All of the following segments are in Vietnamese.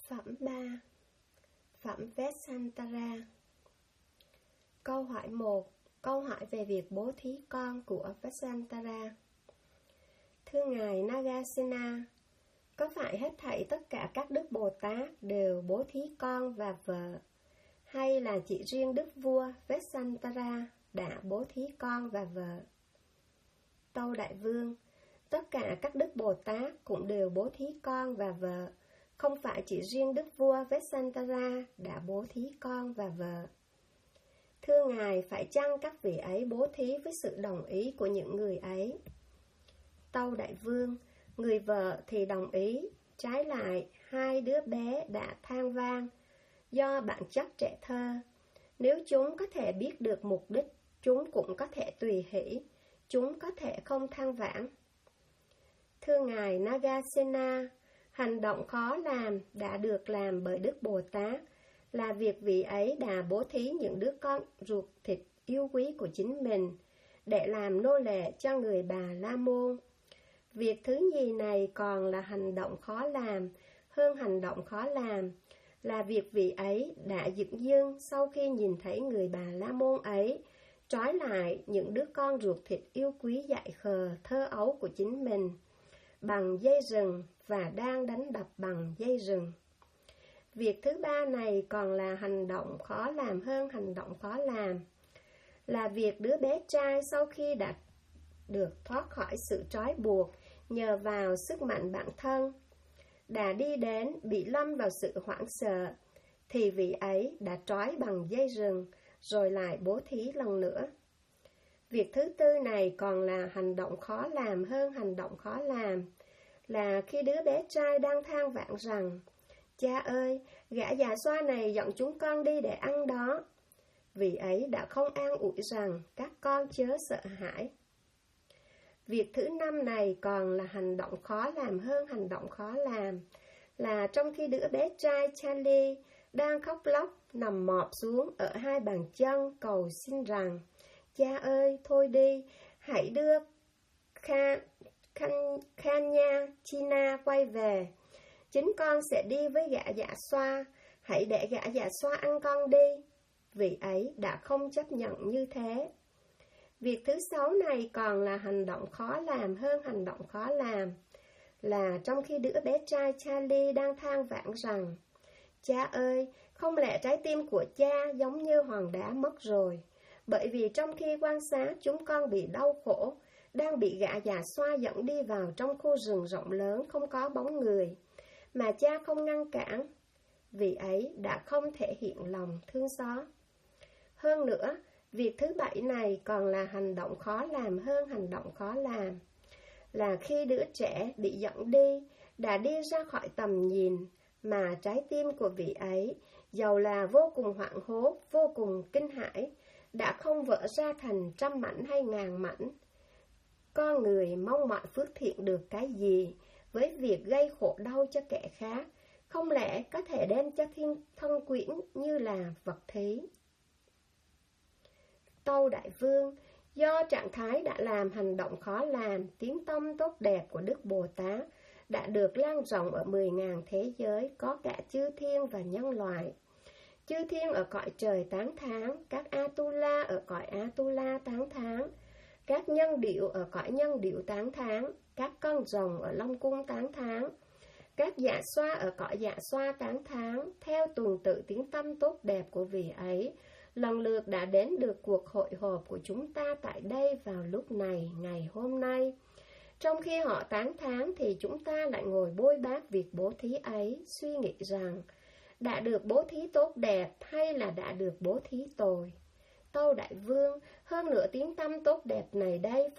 Phẩm 3. Phẩm Vessantara. Câu hỏi 1. Câu hỏi về việc bố thí con của Vessantara. Thưa Ngài Nagasena, có phải hết thảy tất cả các Đức Bồ Tát đều bố thí con và vợ, hay là chỉ riêng Đức Vua Vessantara đã bố thí con và vợ? Tâu Đại Vương, tất cả các Đức Bồ Tát cũng đều bố thí con và vợ, không phải chỉ riêng Đức Vua Vessantara đã bố thí con và vợ. Thưa Ngài, phải chăng các vị ấy bố thí với sự đồng ý của những người ấy? Tâu Đại Vương, người vợ thì đồng ý, trái lại hai đứa bé đã than van, do bản chất trẻ thơ. Nếu chúng có thể biết được mục đích, chúng cũng có thể tùy hỷ, chúng có thể không than vãn. Thưa Ngài Nagasena, hành động khó làm đã được làm bởi Đức Bồ Tát, là việc vị ấy đã bố thí những đứa con ruột thịt yêu quý của chính mình, để làm nô lệ cho người Bà La Môn. Việc thứ nhì này còn là hành động khó làm, hơn hành động khó làm, là việc vị ấy đã dửng dưng sau khi nhìn thấy người Bà La Môn ấy, trói lại những đứa con ruột thịt yêu quý dại khờ thơ ấu của chính mình bằng dây rừng và đang đánh đập bằng dây rừng. Việc thứ ba này còn là hành động khó làm hơn hành động khó làm, là việc đứa bé trai sau khi đã được thoát khỏi sự trói buộc nhờ vào sức mạnh bản thân, đã đi đến bị lâm vào sự hoảng sợ, thì vị ấy đã trói bằng dây rừng, rồi lại bố thí lần nữa. Việc thứ tư này còn là hành động khó làm hơn hành động khó làm, là khi đứa bé trai đang than vãn rằng, cha ơi, gã già xoa này dẫn chúng con đi để ăn đó. Vị ấy đã không an ủi rằng các con chớ sợ hãi. Việc thứ năm này còn là hành động khó làm hơn hành động khó làm, là trong khi đứa bé trai Charlie đang khóc lóc nằm mọp xuống ở hai bàn chân cầu xin rằng, cha ơi, thôi đi, hãy đưa Kanya China quay về. Chính con sẽ đi với gã dạ xoa, hãy để gã dạ xoa ăn con đi. Vị ấy đã không chấp nhận như thế. Việc thứ sáu này còn là hành động khó làm hơn hành động khó làm, là trong khi đứa bé trai Charlie đang than vãn rằng, cha ơi, không lẽ trái tim của cha giống như hòn đá mất rồi, bởi vì trong khi quan sát chúng con bị đau khổ, đang bị gã già xoa dẫn đi vào trong khu rừng rộng lớn không có bóng người, mà cha không ngăn cản. Vì ấy đã không thể hiện lòng thương xót. Hơn nữa, việc thứ bảy này còn là hành động khó làm hơn hành động khó làm, là khi đứa trẻ bị dẫn đi, đã đi ra khỏi tầm nhìn, mà trái tim của vị ấy, dầu là vô cùng hoảng hốt, vô cùng kinh hãi, đã không vỡ ra thành trăm mảnh hay ngàn mảnh. Con người mong mọi phước thiện được cái gì với việc gây khổ đau cho kẻ khác, không lẽ có thể đem cho thiên thân quyến như là vật thí? Tâu Đại Vương, do trạng thái đã làm hành động khó làm, tiếng tăm tốt đẹp của Đức Bồ Tát đã được lan rộng ở 10.000 thế giới, có cả chư thiên và nhân loại. Chư thiên ở cõi trời tán thán, các Atula ở cõi Atula tán thán, các nhân điệu ở cõi nhân điệu tán thán, các con rồng ở Long Cung tán thán, các dạ xoa ở cõi dạ xoa tán thán, theo tuần tự tiếng tăm tốt đẹp của vị ấy, lần lượt đã đến được cuộc hội họp của chúng ta tại đây vào lúc này, ngày hôm nay. Trong khi họ tán thán thì chúng ta lại ngồi bôi bác việc bố thí ấy, suy nghĩ rằng, đã được bố thí tốt đẹp hay là đã được bố thí tồi? Tâu Đại Vương, hơn nữa tiếng tăm tốt đẹp này đây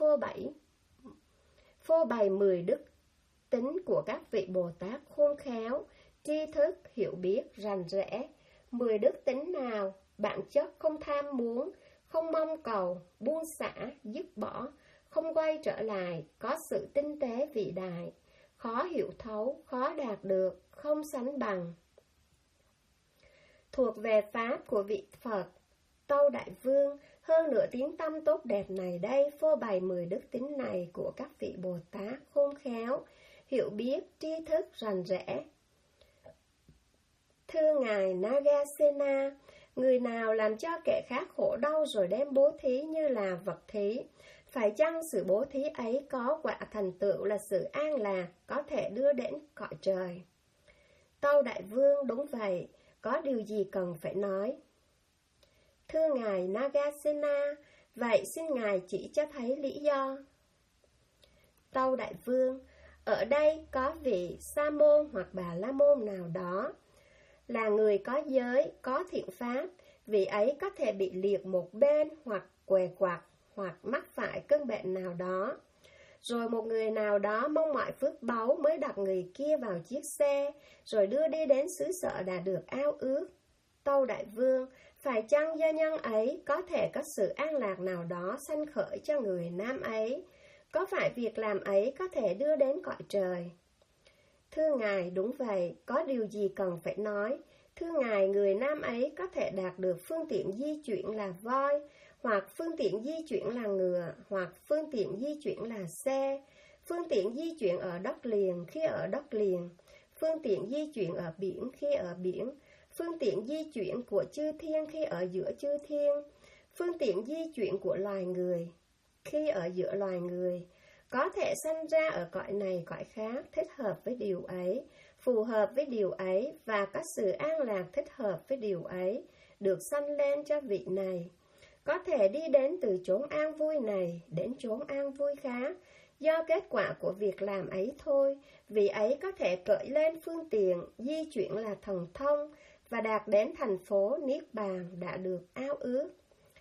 phô bày 10 đức tính của các vị Bồ Tát khôn khéo, tri thức, hiểu biết, rành rẽ. 10 đức tính nào? Bản chất không tham muốn, không mong cầu, buông xả, dứt bỏ, không quay trở lại, có sự tinh tế vĩ đại, khó hiểu thấu, khó đạt được, không sánh bằng. Thuộc về Pháp của vị Phật. Tâu Đại Vương, hơn nữa tiếng tăm tốt đẹp này đây phô bày 10 đức tính này của các vị Bồ Tát khôn khéo, hiểu biết, tri thức, rành rẽ. Thưa Ngài Nagasena, người nào làm cho kẻ khác khổ đau rồi đem bố thí như là vật thí, phải chăng sự bố thí ấy có quả thành tựu là sự an lạc, có thể đưa đến cõi trời? Tâu Đại Vương, đúng vậy, có điều gì cần phải nói? Thưa Ngài Nagasena, vậy xin Ngài chỉ cho thấy lý do. Tâu Đại Vương, ở đây có vị Sa môn hoặc Bà La môn nào đó, là người có giới, có thiện pháp, vị ấy có thể bị liệt một bên hoặc què quặt hoặc mắc phải cơn bệnh nào đó. Rồi một người nào đó mong mọi phước báu mới đặt người kia vào chiếc xe, rồi đưa đi đến xứ sở đã được ao ước. Tâu Đại Vương, phải chăng do nhân ấy có thể có sự an lạc nào đó sanh khởi cho người nam ấy? Có phải việc làm ấy có thể đưa đến cõi trời? Thưa Ngài, đúng vậy, có điều gì cần phải nói? Thưa Ngài, người nam ấy có thể đạt được phương tiện di chuyển là voi, hoặc phương tiện di chuyển là ngựa, hoặc phương tiện di chuyển là xe, phương tiện di chuyển ở đất liền khi ở đất liền, phương tiện di chuyển ở biển khi ở biển, phương tiện di chuyển của chư thiên khi ở giữa chư thiên, phương tiện di chuyển của loài người khi ở giữa loài người, có thể sanh ra ở cõi này cõi khác thích hợp với điều ấy, phù hợp với điều ấy và có sự an lạc thích hợp với điều ấy, được sanh lên cho vị này. Có thể đi đến từ chốn an vui này đến chốn an vui khác, do kết quả của việc làm ấy thôi, vị ấy có thể cởi lên phương tiện, di chuyển là thần thông, và đạt đến thành phố Niết Bàn đã được ao ước.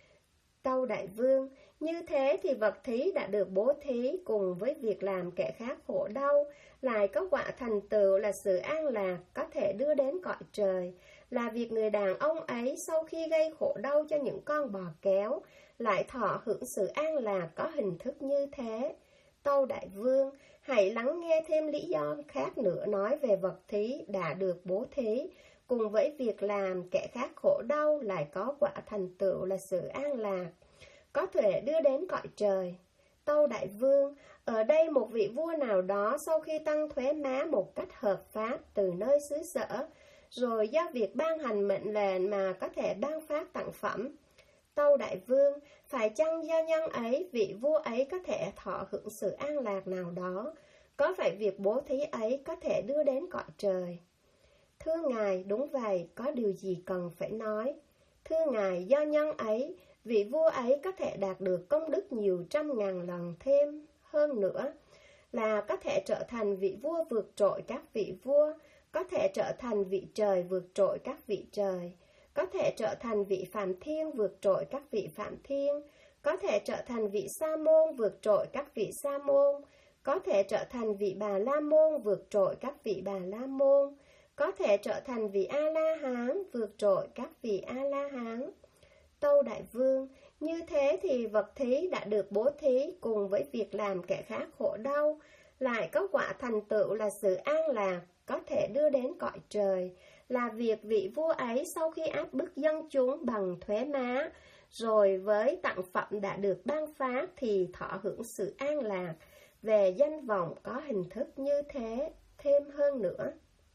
Tâu Đại Vương, như thế thì vật thí đã được bố thí cùng với việc làm kẻ khác khổ đau, lại có quả thành tựu là sự an lạc, có thể đưa đến cõi trời, là việc người đàn ông ấy sau khi gây khổ đau cho những con bò kéo, lại thọ hưởng sự an lạc có hình thức như thế. Tâu Đại Vương, hãy lắng nghe thêm lý do khác nữa nói về vật thí đã được bố thí, cùng với việc làm kẻ khác khổ đau lại có quả thành tựu là sự an lạc, có thể đưa đến cõi trời. Tâu Đại Vương, ở đây một vị vua nào đó sau khi tăng thuế má một cách hợp pháp từ nơi xứ sở, rồi do việc ban hành mệnh lệnh mà có thể ban phát tặng phẩm. Tâu Đại Vương, phải chăng do nhân ấy, vị vua ấy có thể thọ hưởng sự an lạc nào đó? Có phải việc bố thí ấy có thể đưa đến cõi trời? Thưa Ngài, đúng vậy, có điều gì cần phải nói? Thưa Ngài, do nhân ấy, vị vua ấy có thể đạt được công đức nhiều trăm ngàn lần thêm hơn nữa, là có thể trở thành vị vua vượt trội các vị vua, có thể trở thành vị trời vượt trội các vị trời, có thể trở thành vị Phạm Thiên vượt trội các vị Phạm Thiên, có thể trở thành vị Sa môn vượt trội các vị Sa môn, có thể trở thành vị Bà La môn vượt trội các vị Bà La môn, có thể trở thành vị A-la-hán vượt trội các vị A-la-hán. Tâu Đại Vương, như thế thì vật thí đã được bố thí cùng với việc làm kẻ khác khổ đau, lại có quả thành tựu là sự an lạc, có thể đưa đến cõi trời, là việc vị vua ấy sau khi áp bức dân chúng bằng thuế má, rồi với tặng phẩm đã được ban phát thì thọ hưởng sự an lạc, về danh vọng có hình thức như thế, thêm hơn nữa.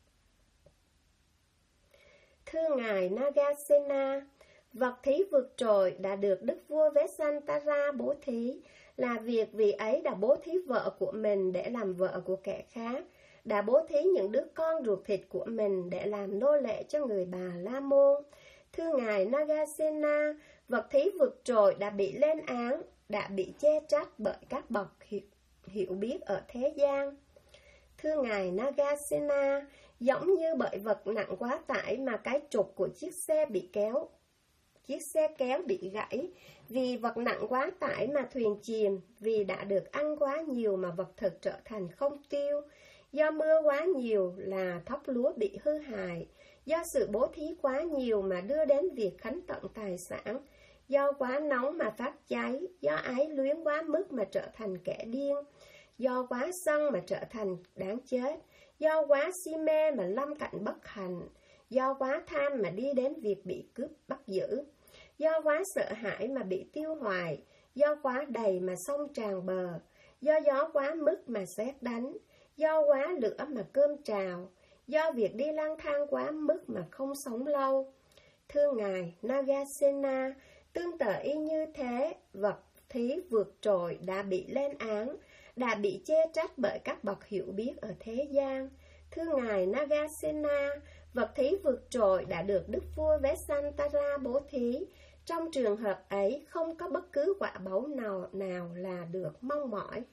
Thưa Ngài Nagasena, vật thí vượt trội đã được Đức vua Vesantara bố thí, là việc vị ấy đã bố thí vợ của mình để làm vợ của kẻ khác, đã bố thí những đứa con ruột thịt của mình để làm nô lệ cho người Bà La môn. Thưa Ngài Nagasena, vật thí vượt trội đã bị lên án, đã bị chê trách bởi các bậc hiểu biết ở thế gian. Thưa Ngài Nagasena, giống như bởi vật nặng quá tải mà cái trục của chiếc xe kéo bị gãy, vì vật nặng quá tải mà thuyền chìm, vì đã được ăn quá nhiều mà vật thực trở thành không tiêu, do mưa quá nhiều là thóc lúa bị hư hại, do sự bố thí quá nhiều mà đưa đến việc khánh tận tài sản, do quá nóng mà phát cháy, do ái luyến quá mức mà trở thành kẻ điên, do quá sân mà trở thành đáng chết, do quá si mê mà lâm cảnh bất hạnh, do quá tham mà đi đến việc bị cướp bắt giữ, do quá sợ hãi mà bị tiêu hoài, do quá đầy mà sông tràn bờ, do gió quá mức mà sét đánh, do quá lửa mà cơm trào, do việc đi lang thang quá mức mà không sống lâu. Thưa Ngài Nagasena, tương tự y như thế, vật thí vượt trội đã bị lên án, đã bị chê trách bởi các bậc hiểu biết ở thế gian. Thưa Ngài Nagasena, vật thí vượt trội đã được Đức Vua Vesantara bố thí. Trong trường hợp ấy, không có bất cứ quả báu nào là được mong mỏi.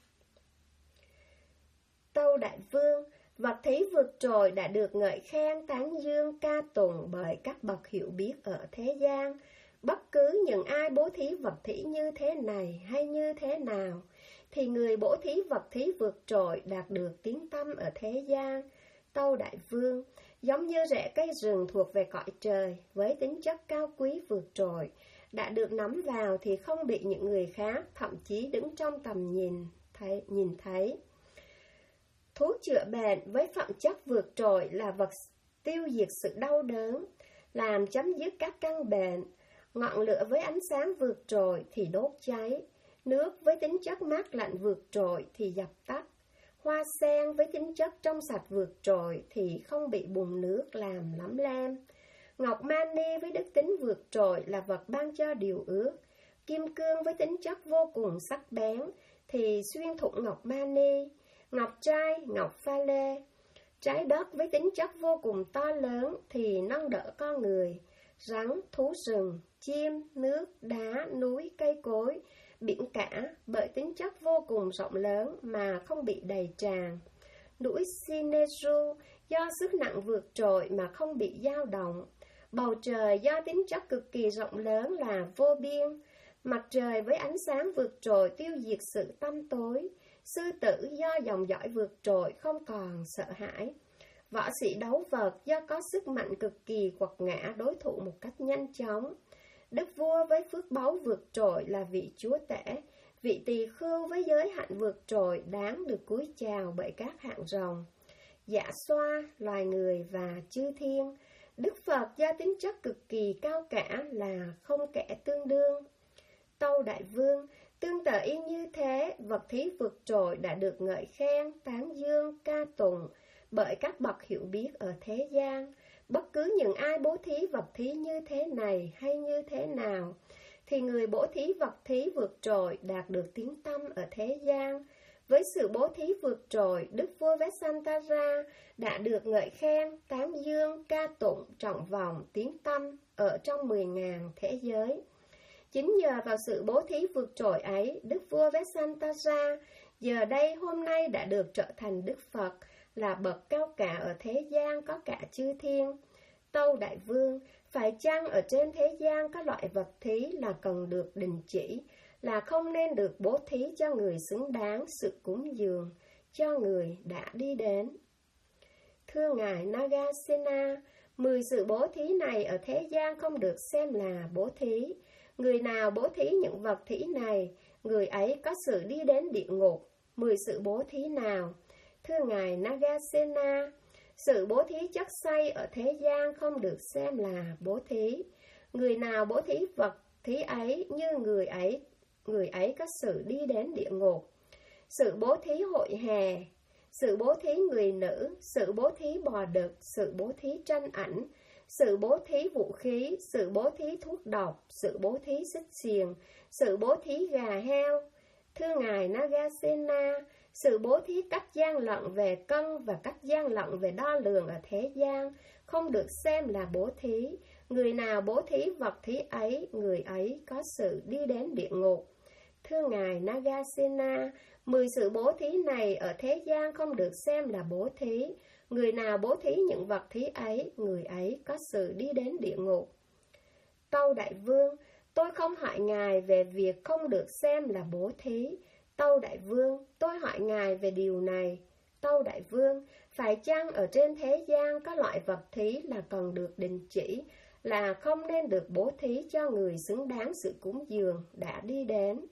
Tâu Đại Vương, vật thí vượt trội đã được ngợi khen, tán dương, ca tụng bởi các bậc hiểu biết ở thế gian. Bất cứ những ai bố thí vật thí như thế này hay như thế nào, thì người bố thí vật thí vượt trội đạt được tiếng tăm ở thế gian. Tâu Đại Vương, giống như rễ cây rừng thuộc về cõi trời, với tính chất cao quý vượt trội, đã được nắm vào thì không bị những người khác, thậm chí đứng trong tầm nhìn thấy. Thuốc chữa bệnh với phẩm chất vượt trội là vật tiêu diệt sự đau đớn, làm chấm dứt các căn bệnh. Ngọn lửa với ánh sáng vượt trội thì đốt cháy, nước với tính chất mát lạnh vượt trội thì dập tắt, hoa sen với tính chất trong sạch vượt trội thì không bị bùn nước làm lấm lem. Ngọc mani với đức tính vượt trội là vật ban cho điều ước. Kim cương với tính chất vô cùng sắc bén thì xuyên thủng ngọc mani. Ngọc trai, ngọc pha lê. Trái đất với tính chất vô cùng to lớn thì nâng đỡ con người. Rắn, thú rừng, chim, nước, đá, núi, cây cối, biển cả bởi tính chất vô cùng rộng lớn mà không bị đầy tràn. Núi Sineru do sức nặng vượt trội mà không bị dao động. Bầu trời do tính chất cực kỳ rộng lớn là vô biên. Mặt trời với ánh sáng vượt trội tiêu diệt sự tăm tối. Sư tử do dòng dõi vượt trội không còn sợ hãi. Võ sĩ đấu vật do có sức mạnh cực kỳ quật ngã đối thủ một cách nhanh chóng. Đức vua với phước báu vượt trội là vị chúa tể. Vị tỳ khưu với giới hạnh vượt trội đáng được cúi chào bởi các hạng rồng. Dạ xoa, loài người và chư thiên. Đức Phật do tính chất cực kỳ cao cả là không kẻ tương đương. Tâu Đại Vương, tương tự y như thế, vật thí vượt trội đã được ngợi khen, tán dương, ca tụng bởi các bậc hiểu biết ở thế gian. Bất cứ những ai bố thí vật thí như thế này hay như thế nào, thì người bố thí vật thí vượt trội đạt được tiếng tăm ở thế gian. Với sự bố thí vượt trội, Đức Vua Vesantara đã được ngợi khen, tán dương, ca tụng, trọng vọng, tiếng tăm ở trong 10.000 thế giới. Chính nhờ vào sự bố thí vượt trội ấy, Đức Vua Vesantara giờ đây hôm nay đã được trở thành Đức Phật, là bậc cao cả ở thế gian có cả chư thiên. Tâu Đại Vương, phải chăng ở trên thế gian có loại vật thí là cần được đình chỉ, là không nên được bố thí cho người xứng đáng sự cúng dường, cho người đã đi đến? Thưa Ngài Nagasena, 10 sự bố thí này ở thế gian không được xem là bố thí. Người nào bố thí những vật thí này, người ấy có sự đi đến địa ngục. 10 sự bố thí nào? Thưa Ngài Nagasena, sự bố thí chất xay ở thế gian không được xem là bố thí. Người nào bố thí vật thí ấy như người ấy có sự đi đến địa ngục. Sự bố thí hội hè, sự bố thí người nữ, sự bố thí bò đực, sự bố thí tranh ảnh, sự bố thí vũ khí, sự bố thí thuốc độc, sự bố thí xích xiềng, sự bố thí gà heo. Thưa Ngài Nagasena, sự bố thí cách gian lận về cân và cách gian lận về đo lường ở thế gian không được xem là bố thí. Người nào bố thí vật thí ấy, người ấy có sự đi đến địa ngục. Thưa Ngài Nagasena, 10 sự bố thí này ở thế gian không được xem là bố thí. Người nào bố thí những vật thí ấy, người ấy có sự đi đến địa ngục. Tâu Đại Vương, tôi không hỏi Ngài về việc không được xem là bố thí. Tâu Đại Vương, tôi hỏi Ngài về điều này. Tâu Đại Vương, phải chăng ở trên thế gian có loại vật thí là cần được đình chỉ, là không nên được bố thí cho người xứng đáng sự cúng dường đã đi đến?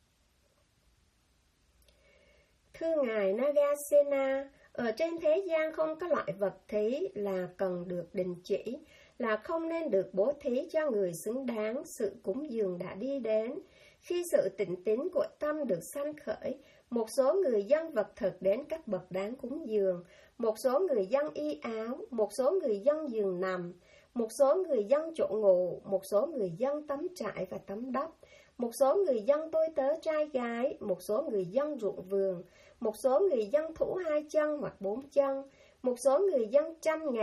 Thưa Ngài Nagasena, ở trên thế gian không có loại vật thí là cần được đình chỉ, là không nên được bố thí cho người xứng đáng sự cúng dường đã đi đến. Khi sự tịnh tín của tâm được sanh khởi, một số người dân vật thực đến các bậc đáng cúng dường, một số người dân y áo, một số người dân giường nằm, một số người dân chỗ ngủ, một số người dân tắm trải và tắm đắp, một số người dân tôi tớ trai gái, một số người dân ruộng vườn, một số người dân thủ 2 chân hoặc 4 chân, một số người dân trăm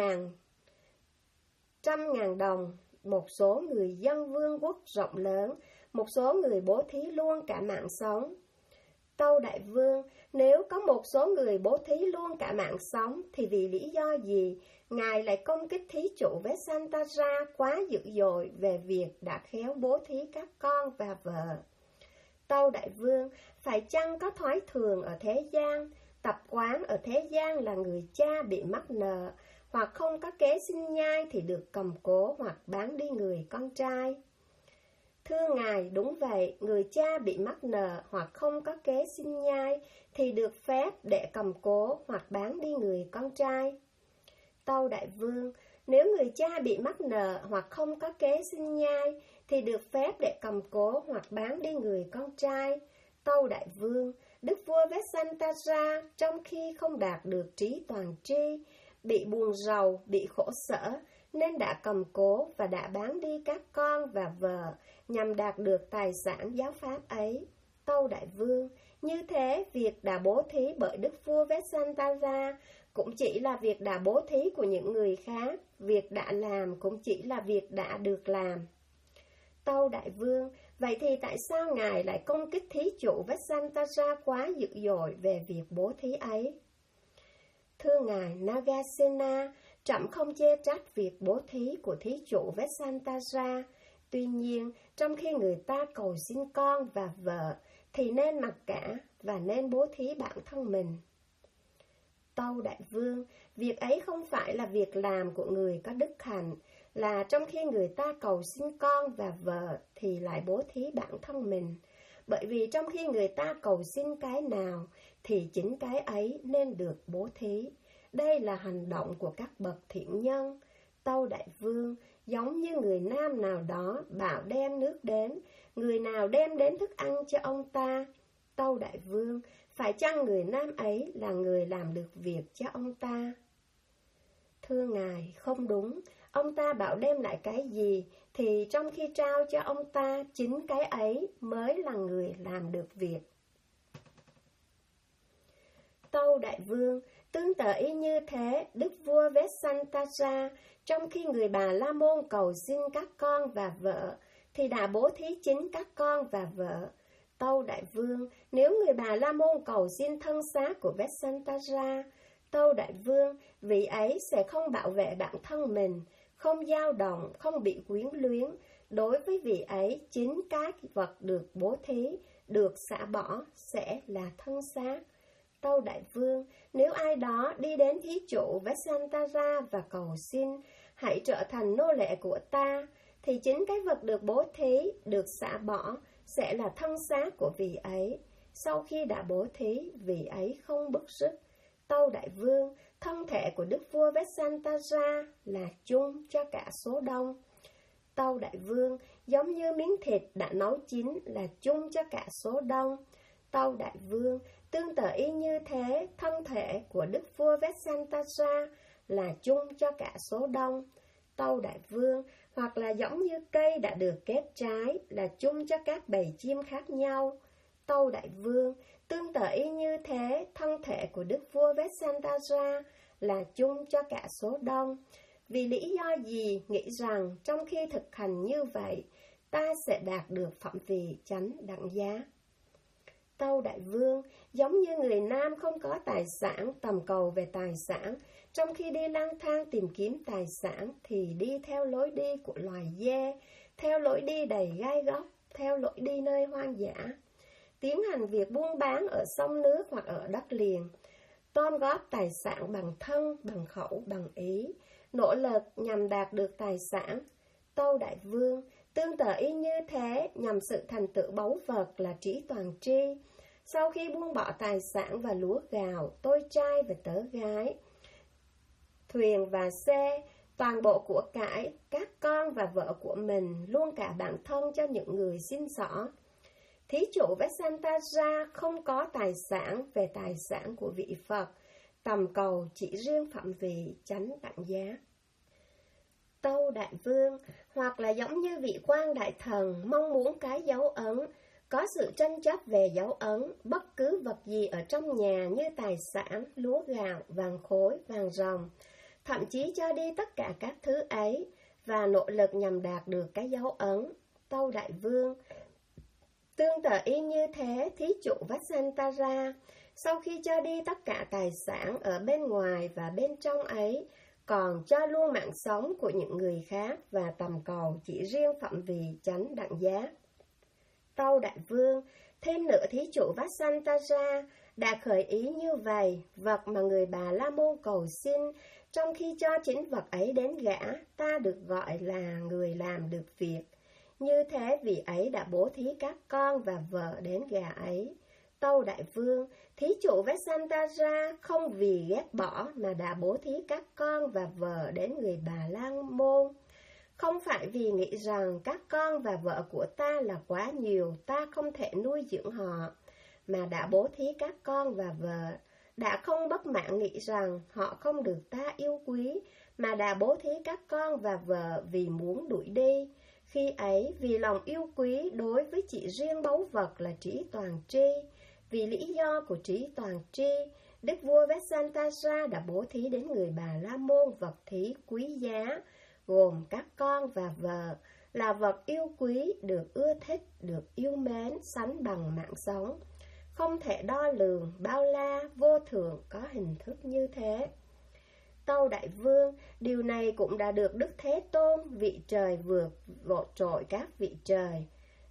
ngàn đồng, một số người dân vương quốc rộng lớn, một số người bố thí luôn cả mạng sống. Tâu Đại Vương, nếu có một số người bố thí luôn cả mạng sống, thì vì lý do gì Ngài lại công kích thí chủ Vesantara quá dữ dội về việc đã khéo bố thí các con và vợ? Tâu Đại Vương, phải chăng có thói thường ở thế gian, tập quán ở thế gian là người cha bị mắc nợ, hoặc không có kế sinh nhai thì được cầm cố hoặc bán đi người con trai? Thưa Ngài, đúng vậy, người cha bị mắc nợ hoặc không có kế sinh nhai thì được phép để cầm cố hoặc bán đi người con trai. Tâu Đại Vương, nếu người cha bị mắc nợ hoặc không có kế sinh nhai thì được phép để cầm cố hoặc bán đi người con trai. Tâu Đại Vương, Đức vua Vesantara trong khi không đạt được trí toàn tri, bị buồn rầu, bị khổ sở, nên đã cầm cố và đã bán đi các con và vợ nhằm đạt được tài sản giáo pháp ấy. Tâu Đại Vương, như thế việc đã bố thí bởi Đức vua Vesantara cũng chỉ là việc đã bố thí của những người khác, việc đã làm cũng chỉ là việc đã được làm. Tâu Đại Vương, vậy thì tại sao Ngài lại công kích thí chủ Vesantara quá dữ dội về việc bố thí ấy? Thưa Ngài Nagasena, trẫm không chê trách việc bố thí của thí chủ Vesantara. Tuy nhiên, trong khi người ta cầu xin con và vợ, thì nên mặc cả và nên bố thí bản thân mình. Tâu Đại Vương, việc ấy không phải là việc làm của người có đức hạnh, là trong khi người ta cầu xin con và vợ thì lại bố thí bản thân mình. Bởi vì trong khi người ta cầu xin cái nào thì chính cái ấy nên được bố thí. Đây là hành động của các bậc thiện nhân. Tâu Đại Vương, giống như người nam nào đó bảo đem nước đến, người nào đem đến thức ăn cho ông ta. Tâu Đại Vương, phải chăng người nam ấy là người làm được việc cho ông ta? Thưa Ngài, không đúng. Ông ta bảo đem lại cái gì, thì trong khi trao cho ông ta, chính cái ấy mới là người làm được việc. Tâu Đại Vương, tương tự y như thế, Đức vua Vesantara, trong khi người Bà La Môn cầu xin các con và vợ, thì đã bố thí chính các con và vợ. Tâu Đại Vương, nếu người Bà La Môn cầu xin thân xác của Vesantara, Tâu Đại Vương, vị ấy sẽ không bảo vệ bản thân mình, không dao động, không bị quyến luyến. Đối với vị ấy, chính các vật được bố thí, được xả bỏ, sẽ là thân xác. Tâu Đại Vương, nếu ai đó đi đến thí chủ Vesantara và cầu xin, hãy trở thành nô lệ của ta, thì chính cái vật được bố thí, được xả bỏ, sẽ là thân xác của vị ấy. Sau khi đã bố thí, vị ấy không bức xúc. Tâu Đại Vương, thân thể của Đức vua Vesantara là chung cho cả số đông. Tâu Đại Vương, giống như miếng thịt đã nấu chín là chung cho cả số đông. Tâu Đại Vương, tương tự y như thế, thân thể của Đức vua Vesantara là chung cho cả số đông. Tâu Đại Vương, hoặc là giống như cây đã được kết trái là chung cho các bầy chim khác nhau. Tâu Đại Vương, tương tự y như thế, thân thể của Đức vua Vesantara là chung cho cả số đông. Vì lý do gì nghĩ rằng trong khi thực hành như vậy, ta sẽ đạt được phẩm vị chánh đẳng giá? Tâu Đại Vương, giống như người nam không có tài sản tầm cầu về tài sản, trong khi đi lang thang tìm kiếm tài sản thì đi theo lối đi của loài dê, theo lối đi đầy gai góc, theo lối đi nơi hoang dã. Tiến hành việc buôn bán ở sông nước hoặc ở đất liền, gom góp tài sản bằng thân, bằng khẩu, bằng ý, nỗ lực nhằm đạt được tài sản. Tâu Đại Vương, tương tự y như thế, nhằm sự thành tựu báu vật là trí toàn tri. Sau khi buông bỏ tài sản và lúa gạo, tôi trai và tớ gái, thuyền và xe, toàn bộ của cải, các con và vợ của mình, luôn cả bản thân cho những người xin xỏ. Thí chủ Vesantara không có tài sản về tài sản của vị Phật. tầm cầu chỉ riêng phẩm vị chánh đẳng giác. Tâu Đại Vương, hoặc là giống như vị quan đại thần mong muốn cái dấu ấn, có sự tranh chấp về dấu ấn, bất cứ vật gì ở trong nhà như tài sản, lúa gạo, vàng khối, vàng ròng, thậm chí cho đi tất cả các thứ ấy, và nỗ lực nhằm đạt được cái dấu ấn. Tâu Đại Vương, tương tự y như thế, thí chủ Vatsantara, sau khi cho đi tất cả tài sản ở bên ngoài và bên trong ấy, còn cho luôn mạng sống của những người khác và tầm cầu chỉ riêng phẩm vị chánh đẳng giác. Tâu Đại Vương, thêm nữa thí chủ Vatsantara đã khởi ý như vậy, vật mà người Bà La Môn cầu xin, trong khi cho chính vật ấy đến gã, ta được gọi là người làm được việc. Như thế vị ấy đã bố thí các con và vợ đến gã ấy. Tâu Đại Vương, thí chủ Vatsantara không vì ghét bỏ mà đã bố thí các con và vợ đến người Bà La Môn. Không phải vì nghĩ rằng các con và vợ của ta là quá nhiều, ta không thể nuôi dưỡng họ, mà đã bố thí các con và vợ. Đã không bất mãn nghĩ rằng họ không được ta yêu quý, mà đã bố thí các con và vợ vì muốn đuổi đi. Khi ấy, vì lòng yêu quý đối với chỉ riêng báu vật là trí toàn tri, vì lý do của trí toàn tri, Đức vua Vatsantara đã bố thí đến người Bà La Môn vật thí quý giá, gồm các con và vợ, là vật yêu quý, được ưa thích, được yêu mến, sánh bằng mạng sống. Không thể đo lường, bao la, vô thượng, có hình thức như thế. Tâu Đại Vương, điều này cũng đã được Đức Thế Tôn, vị trời vượt vượt trội các vị trời,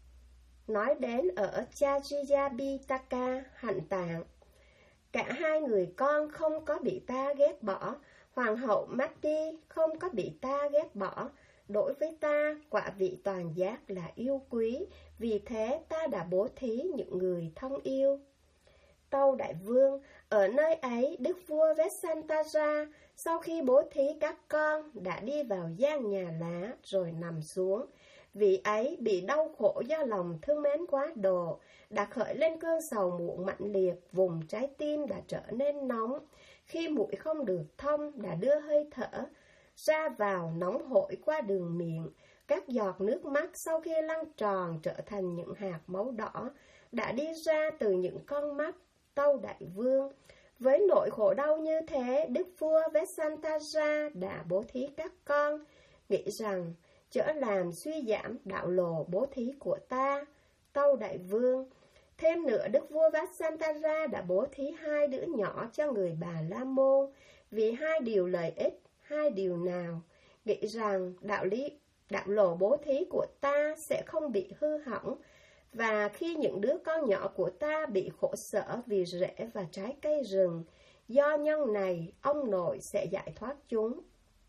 nói đến ở Chajiyabhitaka Hạnh Tạng. Cả hai người con không có bị ta ghét bỏ, Hoàng hậu Mati không có bị ta ghét bỏ. Đối với ta, quả vị toàn giác là yêu quý, vì thế ta đã bố thí những người thân yêu. Tâu Đại Vương, ở nơi ấy, Đức vua Vatsantara, sau khi bố thí các con, đã đi vào gian nhà lá rồi nằm xuống. Vị ấy bị đau khổ do lòng thương mến quá độ, đã khởi lên cơn sầu muộn mạnh liệt, vùng trái tim đã trở nên nóng. Khi mũi không được thông, đã đưa hơi thở ra vào nóng hổi qua đường miệng. Các giọt nước mắt sau khi lăn tròn trở thành những hạt máu đỏ, đã đi ra từ những con mắt. Tâu Đại Vương, với nỗi khổ đau như thế, Đức vua Vatsantara đã bố thí các con, nghĩ rằng chỡ làm suy giảm đạo lộ bố thí của ta. Tâu Đại Vương, thêm nữa Đức vua Vatsantara đã bố thí 2 đứa nhỏ cho người Bà La Môn, vì 2 điều lợi ích. 2 điều nào? Nghĩ rằng đạo lộ bố thí của ta sẽ không bị hư hỏng, và khi những đứa con nhỏ của ta bị khổ sở vì rễ và trái cây rừng, do nhân này, ông nội sẽ giải thoát chúng.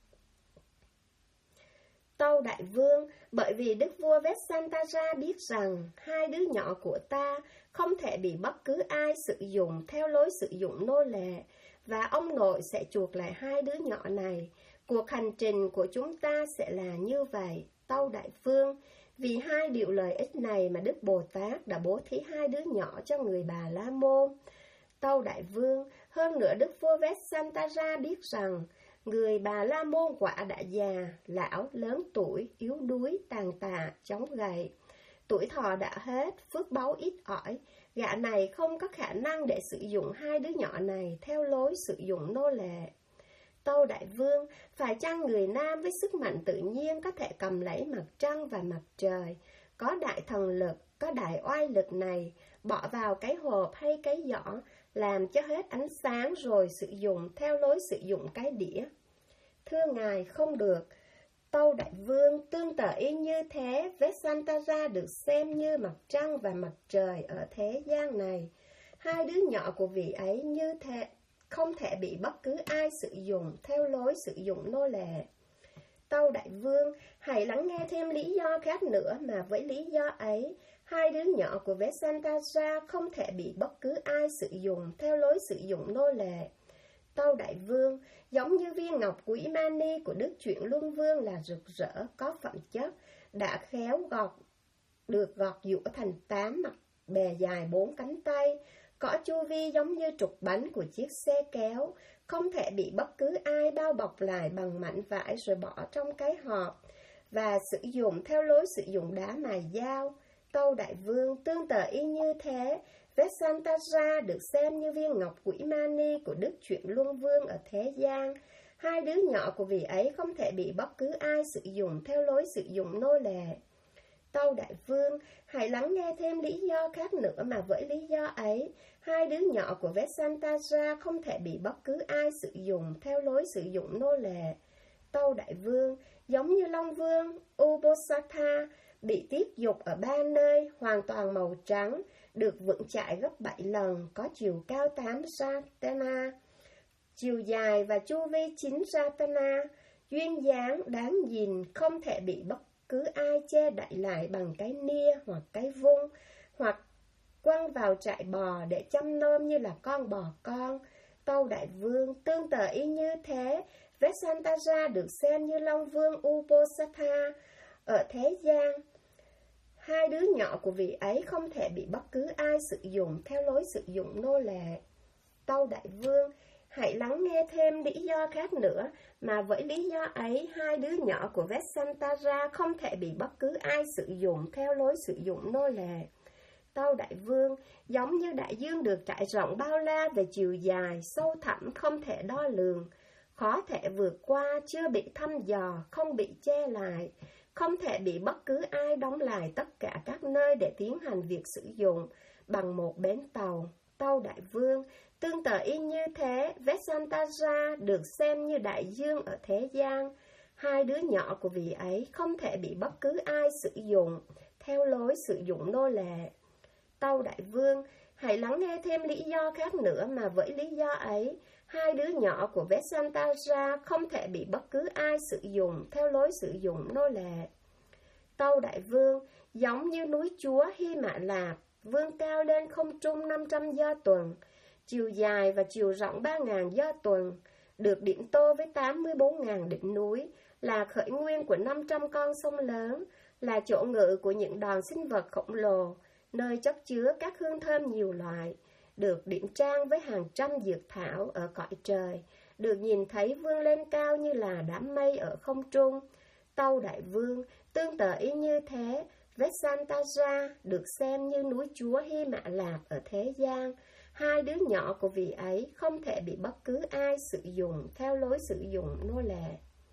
Tâu Đại Vương, bởi vì Đức vua Vatsantara biết rằng 2 đứa nhỏ của ta không thể bị bất cứ ai sử dụng theo lối sử dụng nô lệ, và ông nội sẽ chuộc lại 2 đứa nhỏ này. Cuộc hành trình của chúng ta sẽ là như vậy. Tâu Đại Vương, vì 2 điều lợi ích này mà Đức Bồ Tát đã bố thí 2 đứa nhỏ cho người Bà La Môn. Tâu Đại Vương, hơn nữa Đức vua Vatsantara biết rằng người Bà La Môn quả đã già, lão, lớn tuổi, yếu đuối, tàn tạ, chống gậy. Tuổi thọ đã hết, phước báu ít ỏi, gã này không có khả năng để sử dụng 2 đứa nhỏ này theo lối sử dụng nô lệ. Tâu Đại Vương, phải chăng người nam với sức mạnh tự nhiên có thể cầm lấy mặt trăng và mặt trời, có đại thần lực, có đại oai lực này, bỏ vào cái hộp hay cái giỏ, làm cho hết ánh sáng rồi sử dụng theo lối sử dụng cái đĩa? Thưa Ngài, không được. Tâu Đại Vương, tương tự y như thế, Vatsantara được xem như mặt trăng và mặt trời ở thế gian này. 2 đứa nhỏ của vị ấy như thế, không thể bị bất cứ ai sử dụng theo lối sử dụng nô lệ. Tâu Đại Vương, hãy lắng nghe thêm lý do khác nữa mà với lý do ấy, 2 đứa nhỏ của Vatsantara không thể bị bất cứ ai sử dụng theo lối sử dụng nô lệ. Tâu Đại Vương, giống như viên ngọc quý mani của Đức Chuyển Luân Vương là rực rỡ, có phẩm chất, đã khéo được gọt giũa thành 8 mặt bè dài 4 cánh tay, có chu vi giống như trục bánh của chiếc xe kéo, không thể bị bất cứ ai bao bọc lại bằng mảnh vải rồi bỏ trong cái hộp và sử dụng theo lối sử dụng đá mài dao. Tâu Đại Vương tương tự y như thế. Vesantara được xem như viên ngọc quỷ mani của Đức Chuyển Luân Vương ở thế gian. Hai đứa nhỏ của vị ấy không thể bị bất cứ ai sử dụng theo lối sử dụng nô lệ. Tâu Đại Vương, hãy lắng nghe thêm lý do khác nữa mà với lý do ấy, hai đứa nhỏ của Vesantara không thể bị bất cứ ai sử dụng theo lối sử dụng nô lệ. Tâu Đại Vương, giống như Long Vương, Ubosatha, bị tiết dục ở 3 nơi, hoàn toàn màu trắng, được vững chãi gấp 7 lần, có chiều cao 8 ratana, chiều dài và chu vi 9 ratana, duyên dáng đáng nhìn, không thể bị bất cứ ai che đậy lại bằng cái nia hoặc cái vung, hoặc quăng vào trại bò để chăm nom như là con bò con. Tâu Đại Vương, tương tự y như thế, Vesantara được xem như Long Vương Ubosatha ở thế gian. Hai đứa nhỏ của vị ấy không thể bị bất cứ ai sử dụng theo lối sử dụng nô lệ. Tâu Đại Vương, hãy lắng nghe thêm lý do khác nữa mà với lý do ấy, hai đứa nhỏ của Vesantara không thể bị bất cứ ai sử dụng theo lối sử dụng nô lệ. Tâu Đại Vương, giống như đại dương được trải rộng bao la về chiều dài, sâu thẳm không thể đo lường, khó thể vượt qua, chưa bị thăm dò, không bị che lại, không thể bị bất cứ ai đóng lại tất cả các nơi để tiến hành việc sử dụng bằng một bến tàu. Tâu Đại Vương, tương tự y như thế, Vesantara được xem như đại dương ở thế gian. Hai đứa nhỏ của vị ấy không thể bị bất cứ ai sử dụng theo lối sử dụng nô lệ. Tâu Đại Vương, hãy lắng nghe thêm lý do khác nữa mà với lý do ấy, hai đứa nhỏ của Vesantara không thể bị bất cứ ai sử dụng theo lối sử dụng nô lệ. Tâu Đại Vương, giống như núi Chúa Hy Mã Lạp, vươn cao lên không trung 500 do tuần, chiều dài và chiều rộng 3.000 do tuần, được điểm tô với 84.000 đỉnh núi, là khởi nguyên của 500 con sông lớn, là chỗ ngự của những đàn sinh vật khổng lồ, nơi chất chứa các hương thơm nhiều loại, được điểm trang với hàng trăm dược thảo ở cõi trời, được nhìn thấy vươn lên cao như là đám mây ở không trung. Tâu Đại Vương, tương tự y như thế, Vesantara được xem như núi Chúa Hy Mã Lạp ở thế gian. Hai đứa nhỏ của vị ấy không thể bị bất cứ ai sử dụng theo lối sử dụng nô lệ.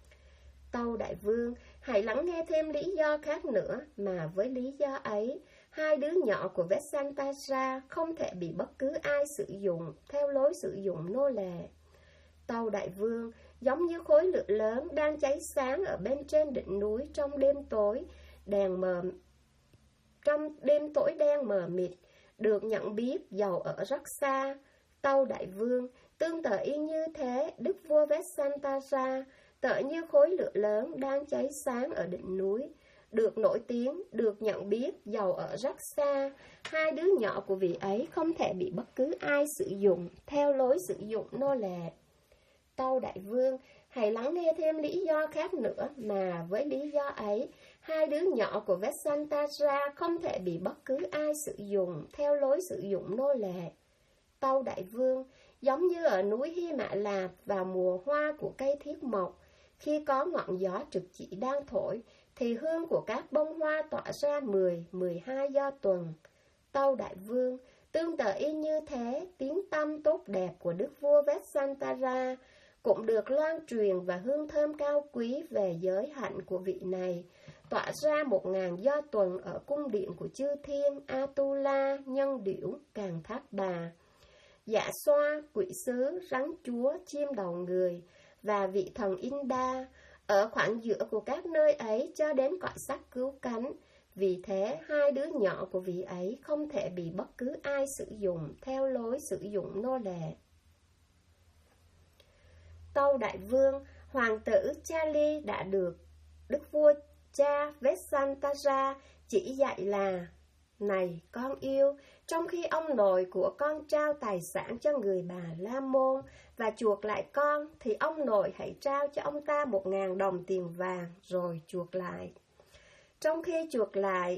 Tâu Đại Vương, hãy lắng nghe thêm lý do khác nữa mà với lý do ấy, hai đứa nhỏ của Vesantara không thể bị bất cứ ai sử dụng theo lối sử dụng nô lệ. Tâu Đại Vương, giống như khối lửa lớn đang cháy sáng ở bên trên đỉnh núi trong đêm tối đen mờ mịt, được nhận biết dầu ở rất xa. Tâu Đại Vương, tương tự y như thế, đức vua Vesantara tựa như khối lửa lớn đang cháy sáng ở đỉnh núi, được nổi tiếng, được nhận biết dầu ở rất xa. Hai đứa nhỏ của vị ấy không thể bị bất cứ ai sử dụng theo lối sử dụng nô lệ. Tâu Đại Vương, hãy lắng nghe thêm lý do khác nữa mà với lý do ấy, hai đứa nhỏ của Vesantara không thể bị bất cứ ai sử dụng theo lối sử dụng nô lệ. Tâu Đại Vương, giống như ở núi Hy Mã Lạp vào mùa hoa của cây thiết mộc, khi có ngọn gió trực chỉ đang thổi, thì hương của các bông hoa tỏa ra 10-12 do tuần. Tâu Đại Vương, tương tự y như thế, tiếng tăm tốt đẹp của đức vua Vesantara cũng được loan truyền và hương thơm cao quý về giới hạnh của vị này, tỏa ra 1.000 do tuần ở cung điện của chư thiên, Atula, Nhân Điểu, Càn Thác Bà, Dạ Xoa, Quỷ Sứ, Rắn Chúa, Chim Đầu Người và vị thần Inda, ở khoảng giữa của các nơi ấy cho đến cõi sắc cứu cánh. Vì thế, hai đứa nhỏ của vị ấy không thể bị bất cứ ai sử dụng theo lối sử dụng nô lệ. Tâu Đại Vương, hoàng tử Chali đã được đức vua cha Vesantara chỉ dạy là: này con yêu, trong khi ông nội của con trao tài sản cho người bà La Môn và chuộc lại con, thì ông nội hãy trao cho ông ta 1.000 đồng tiền vàng rồi chuộc lại. Trong khi chuộc lại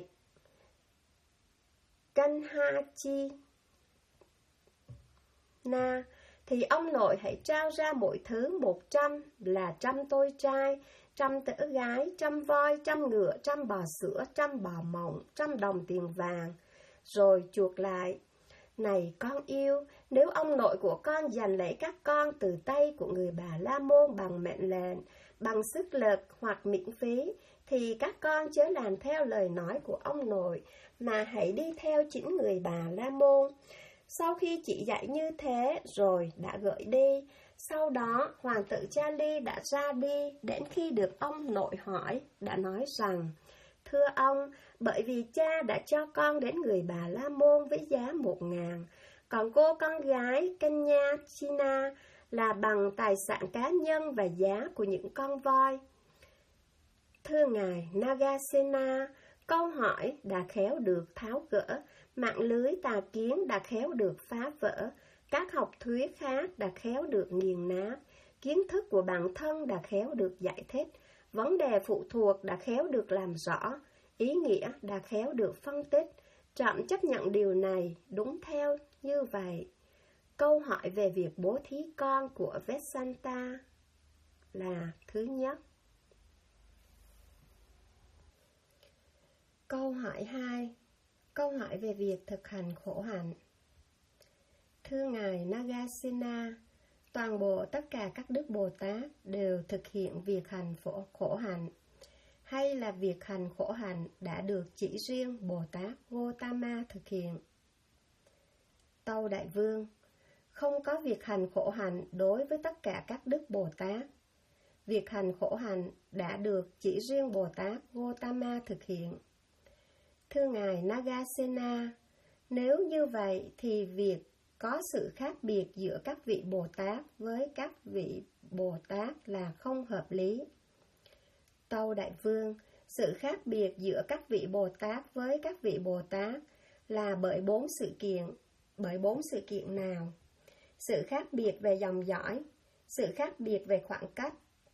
Kanhachi Na, thì ông nội hãy trao ra mỗi thứ 100, là 100 tôi trai, 100 tnữ gái, 100 voi, 100 ngựa, 100 bò sữa, 100 bò mộng, 100 đồng tiền vàng, rồi chuộc lại. Này con yêu, nếu ông nội của con giành lấy các con từ tay của người Bà La Môn bằng mệnh lệnh, bằng sức lực hoặc miễn phí, thì các con chớ làm theo lời nói của ông nội, mà hãy đi theo chính người Bà La Môn. Sau khi chỉ dạy như thế rồi đã gửi đi, sau đó hoàng tử Charlie đã ra đi, đến khi được ông nội hỏi, đã nói rằng: thưa ông, bởi vì cha đã cho con đến người Bà La Môn với giá 1.000, còn cô con gái Kenya China là bằng tài sản cá nhân và giá của những con voi. Thưa ngài Nagasena, câu hỏi đã khéo được tháo gỡ, mạng lưới tà kiến đã khéo được phá vỡ, các học thuyết khác đã khéo được nghiền nát, kiến thức của bản thân đã khéo được giải thích, vấn đề phụ thuộc đã khéo được làm rõ, ý nghĩa đã khéo được phân tích. Trẫm chấp nhận điều này đúng theo như vậy. Câu hỏi về việc bố thí con của Vedanta là thứ nhất. Câu hỏi 2. Câu hỏi về việc thực hành khổ hạnh. Thưa ngài Nagasena, toàn bộ tất cả các đức Bồ Tát đều thực hiện việc hành khổ hạnh, hay là việc hành khổ hạnh đã được chỉ riêng Bồ Tát Gotama thực hiện? Tâu Đại Vương: không có việc hành khổ hạnh đối với tất cả các đức Bồ Tát. Việc hành khổ hạnh đã được chỉ riêng Bồ Tát Gotama thực hiện. Thưa ngài Nagasena, nếu như vậy thì việc có sự khác biệt giữa các vị Bồ Tát với các vị Bồ Tát là không hợp lý. Tâu Đại Vương: sự khác biệt giữa các vị Bồ Tát với các vị Bồ Tát là bởi 4 sự kiện. Bởi 4 sự kiện nào? Sự khác biệt về dòng dõi, sự khác biệt về khoảng cách,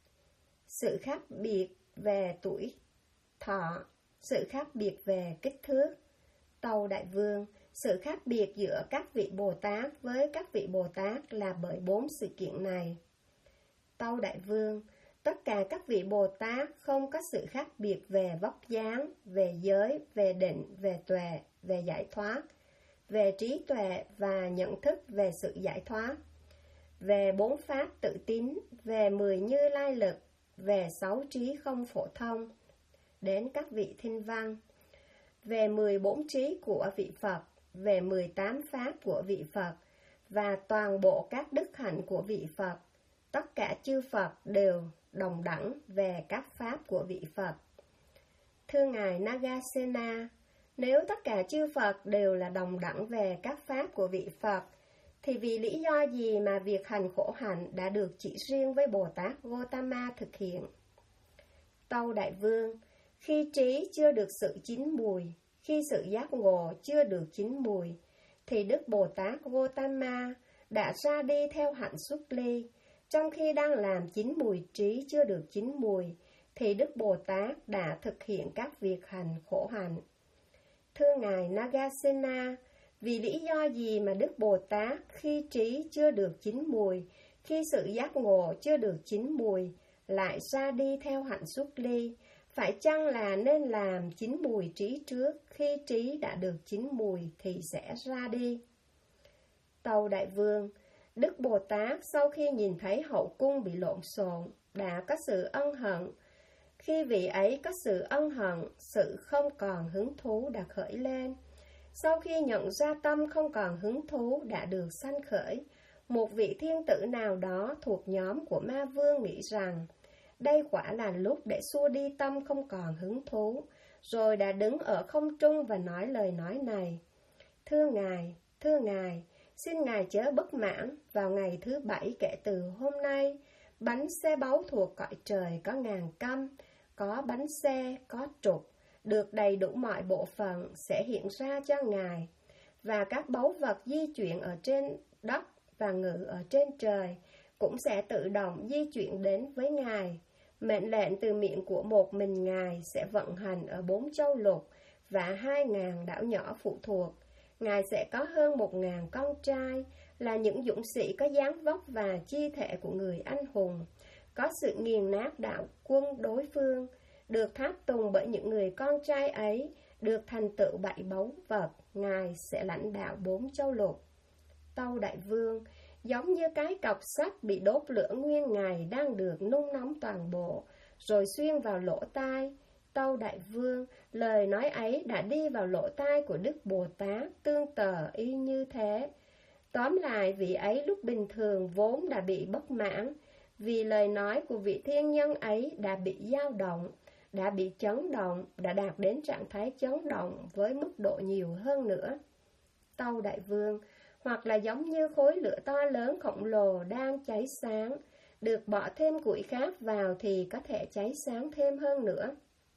sự khác biệt về tuổi thọ, sự khác biệt về kích thước. Tâu Đại Vương: sự khác biệt giữa các vị Bồ Tát với các vị Bồ Tát là bởi 4 sự kiện này. Tâu Đại Vương: tất cả các vị Bồ Tát không có sự khác biệt về vóc dáng, về giới, về định, về tuệ, về giải thoát, về trí tuệ và nhận thức về sự giải thoát, về 4 pháp tự tín, về 10 Như Lai lực, về 6 trí không phổ thông, đến các vị Thinh Văn, về 14 trí của vị Phật, về 18 pháp của vị Phật, và toàn bộ các đức hạnh của vị Phật. Tất cả chư Phật đều đồng đẳng về các pháp của vị Phật. Thưa ngài Nagasena, nếu tất cả chư Phật đều là đồng đẳng về các pháp của vị Phật, thì vì lý do gì mà việc hành khổ hạnh đã được chỉ riêng với Bồ Tát Gotama thực hiện? Tâu Đại Vương: khi trí chưa được sự chín mùi, khi sự giác ngộ chưa được chín mùi, thì Đức Bồ Tát Gotama đã ra đi theo hạnh xuất ly. Trong khi đang làm chín mùi trí chưa được chín mùi, thì Đức Bồ Tát đã thực hiện các việc hành khổ hạnh. Thưa ngài Nagasena, vì lý do gì mà Đức Bồ Tát khi trí chưa được chín mùi, khi sự giác ngộ chưa được chín mùi, lại ra đi theo hạnh xuất ly? Phải chăng là nên làm chín mùi trí trước, khi trí đã được chín mùi thì sẽ ra đi? Tâu Đại Vương: Đức Bồ Tát sau khi nhìn thấy hậu cung bị lộn xộn, đã có sự ân hận. Khi vị ấy có sự ân hận, sự không còn hứng thú đã khởi lên. Sau khi nhận ra tâm không còn hứng thú đã được sanh khởi, một vị thiên tử nào đó thuộc nhóm của ma vương nghĩ rằng đây quả là lúc để xua đi tâm không còn hứng thú, rồi đã đứng ở không trung và nói lời nói này: thưa ngài, xin ngài chớ bất mãn. Vào ngày thứ 7 kể từ hôm nay, bánh xe báu thuộc cõi trời có 1000 căm, có bánh xe, có trục, được đầy đủ mọi bộ phận sẽ hiện ra cho ngài, và các báu vật di chuyển ở trên đất và ngự ở trên trời cũng sẽ tự động di chuyển đến với ngài. Mệnh lệnh từ miệng của một mình ngài sẽ vận hành ở 4 châu lục và 2000 đảo nhỏ phụ thuộc. Ngài sẽ có hơn 1000 con trai là những dũng sĩ có dáng vóc và chi thể của người anh hùng, có sự nghiền nát đạo quân đối phương, được tháp tùng bởi những người con trai ấy, được thành tựu 7 báu vật, Ngài sẽ lãnh đạo 4 châu lục. Tâu Đại Vương, giống như cái cọc sắt bị đốt lửa nguyên ngày đang được nung nóng toàn bộ, rồi xuyên vào lỗ tai. Tâu Đại Vương, lời nói ấy đã đi vào lỗ tai của Đức Bồ Tát, tương tự y như thế. Tóm lại, vị ấy lúc bình thường vốn đã bị bất mãn, vì lời nói của vị thiên nhân ấy đã bị dao động, đã bị chấn động, đã đạt đến trạng thái chấn động với mức độ nhiều hơn nữa. Tâu Đại Vương, hoặc là giống như khối lửa to lớn khổng lồ đang cháy sáng, được bỏ thêm củi khác vào thì có thể cháy sáng thêm hơn nữa.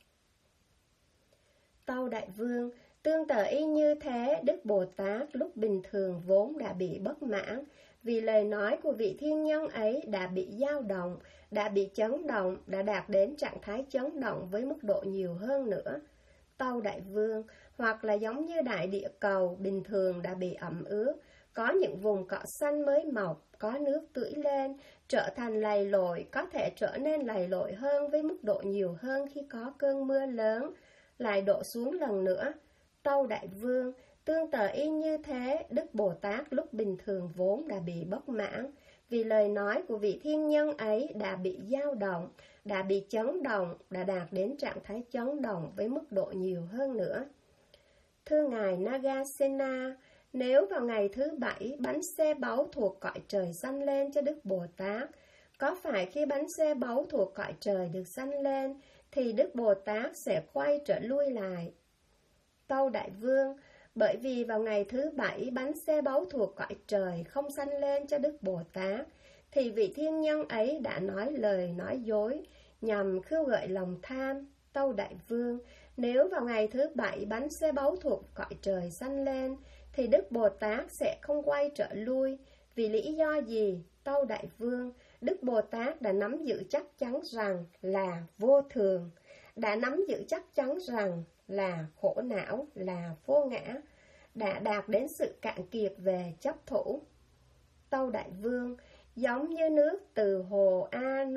Tâu Đại Vương, tương tự y như thế, Đức Bồ Tát lúc bình thường vốn đã bị bất mãn, vì lời nói của vị thiên nhân ấy đã bị dao động, đã bị chấn động, đã đạt đến trạng thái chấn động với mức độ nhiều hơn nữa. Tâu Đại Vương, hoặc là giống như đại địa cầu bình thường đã bị ẩm ướt, có những vùng cỏ xanh mới mọc, có nước tưới lên, trở thành lầy lội, có thể trở nên lầy lội hơn với mức độ nhiều hơn khi có cơn mưa lớn, lại đổ xuống lần nữa. Tâu Đại Vương, tương tự y như thế, Đức Bồ Tát lúc bình thường vốn đã bị bất mãn, vì lời nói của vị thiên nhân ấy đã bị dao động, đã bị chấn động, đã đạt đến trạng thái chấn động với mức độ nhiều hơn nữa. Thưa Ngài Nagasena, nếu vào ngày thứ 7 bánh xe báu thuộc cõi trời dâng lên cho Đức Bồ Tát, có phải khi bánh xe báu thuộc cõi trời được dâng lên, thì Đức Bồ Tát sẽ quay trở lui lại? Tâu Đại Vương, bởi vì vào ngày thứ 7 bánh xe báu thuộc cõi trời không dâng lên cho Đức Bồ Tát, thì vị thiên nhân ấy đã nói lời nói dối, nhằm khêu gợi lòng tham. Tâu Đại Vương, nếu vào ngày thứ 7 bánh xe báu thuộc cõi trời dâng lên, thì Đức Bồ Tát sẽ không quay trở lui. Vì lý do gì? Tâu Đại Vương, Đức Bồ Tát đã nắm giữ chắc chắn rằng là vô thường, đã nắm giữ chắc chắn rằng là khổ não, là vô ngã, đã đạt đến sự cạn kiệt về chấp thủ. Tâu Đại Vương, giống như nước từ hồ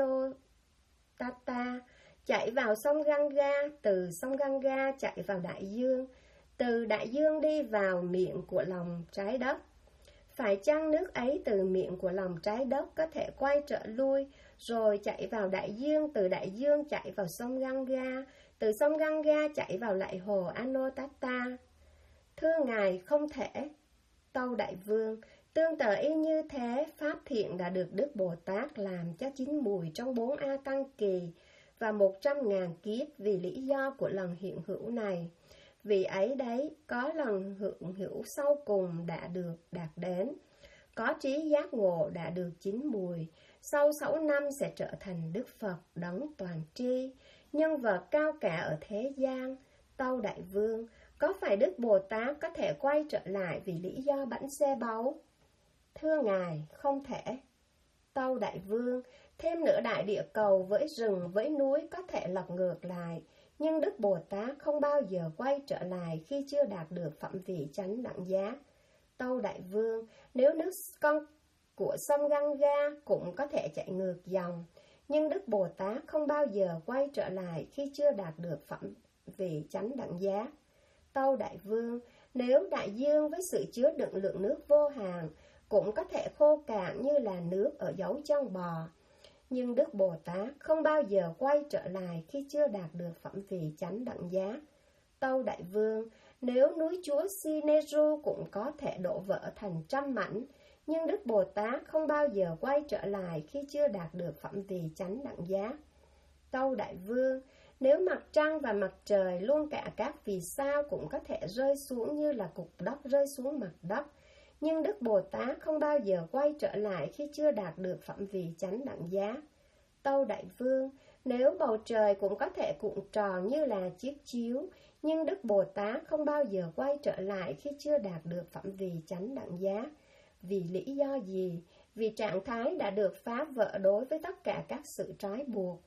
Anotata chảy vào sông Ganga, từ sông Ganga chạy vào đại dương, từ đại dương đi vào miệng của lòng trái đất. Phải chăng nước ấy từ miệng của lòng trái đất có thể quay trở lui, rồi chạy vào đại dương, từ đại dương chạy vào sông Ganga, từ sông Ganga chạy vào lại hồ Anotata? Thưa Ngài, không thể. Tâu Đại Vương, tương tự y như thế, Pháp thiện đã được Đức Bồ Tát làm cho chín mùi trong 4 A Tăng Kỳ và 100.000 kiếp vì lý do của lần hiện hữu này. Vì ấy đấy, có lần hiện hữu sau cùng đã được đạt đến, có trí giác ngộ đã được chín mùi, sau 6 năm sẽ trở thành Đức Phật đấng toàn tri, nhân vật cao cả ở thế gian. Tâu Đại Vương, có phải Đức Bồ Tát có thể quay trở lại vì lý do bánh xe báu? Thưa Ngài, không thể. Tâu Đại Vương, thêm nữa đại địa cầu với rừng với núi có thể lật ngược lại, nhưng Đức Bồ Tát không bao giờ quay trở lại khi chưa đạt được phẩm vị chánh đẳng giác. Tâu Đại Vương, nếu nước con của sông Ganga cũng có thể chạy ngược dòng, nhưng Đức Bồ Tát không bao giờ quay trở lại khi chưa đạt được phẩm vị chánh đẳng giác. Tâu Đại Vương, nếu đại dương với sự chứa đựng lượng nước vô hạn cũng có thể khô cạn như là nước ở dấu chân bò, nhưng Đức Bồ Tát không bao giờ quay trở lại khi chưa đạt được phẩm vị chánh đẳng giác. Tâu Đại Vương, nếu núi Chúa Sineru cũng có thể đổ vỡ thành trăm mảnh, nhưng Đức Bồ Tát không bao giờ quay trở lại khi chưa đạt được phẩm vị chánh đẳng giác. Tâu Đại Vương, nếu mặt trăng và mặt trời luôn cả các vì sao cũng có thể rơi xuống như là cục đất rơi xuống mặt đất, nhưng Đức Bồ Tát không bao giờ quay trở lại khi chưa đạt được phẩm vị chánh đẳng giác. Tâu Đại Vương, nếu bầu trời cũng có thể cuộn tròn như là chiếc chiếu, nhưng Đức Bồ Tát không bao giờ quay trở lại khi chưa đạt được phẩm vị chánh đẳng giác. Vì lý do gì? Vì trạng thái đã được phá vỡ đối với tất cả các sự trói buộc.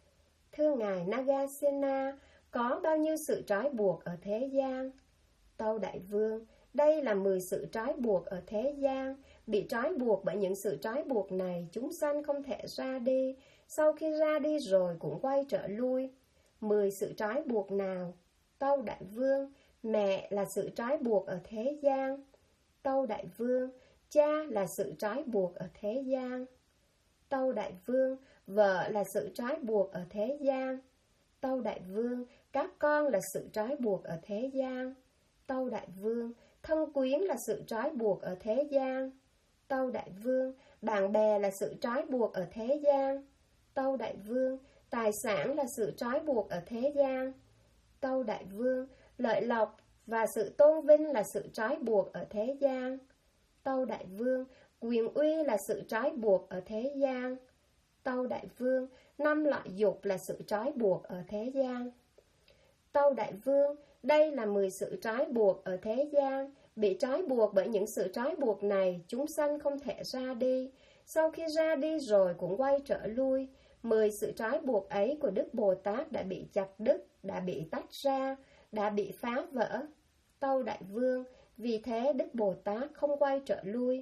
Thưa Ngài Nagasena, có bao nhiêu sự trói buộc ở thế gian? Tâu Đại Vương, đây là 10 sự trói buộc ở thế gian, Bị trói buộc bởi những sự trói buộc này, chúng sanh không thể ra đi. Sau khi ra đi rồi cũng quay trở lui. 10 sự trói buộc nào? Tâu Đại Vương, mẹ là sự trói buộc ở thế gian. Tâu Đại Vương, cha là sự trói buộc ở thế gian. Tâu Đại Vương, vợ là sự trói buộc ở thế gian. Tâu Đại Vương, các con là sự trói buộc ở thế gian. Tâu Đại Vương, thân quyến là sự trói buộc ở thế gian. Tâu Đại Vương, bạn bè là sự trói buộc ở thế gian. Tâu Đại Vương, tài sản là sự trói buộc ở thế gian. Tâu Đại Vương, lợi lộc và sự tôn vinh là sự trói buộc ở thế gian. Tâu Đại Vương, quyền uy là sự trói buộc ở thế gian. Tâu Đại Vương, 5 loại dục là sự trói buộc ở thế gian. Tâu Đại Vương, đây là 10 sự trói buộc ở thế gian. Bị trói buộc bởi những sự trói buộc này, chúng sanh không thể ra đi. Sau khi ra đi rồi cũng quay trở lui. 10 sự trói buộc ấy của Đức Bồ Tát đã bị chặt đứt, đã bị tách ra, đã bị phá vỡ. Tâu Đại Vương, vì thế Đức Bồ Tát không quay trở lui.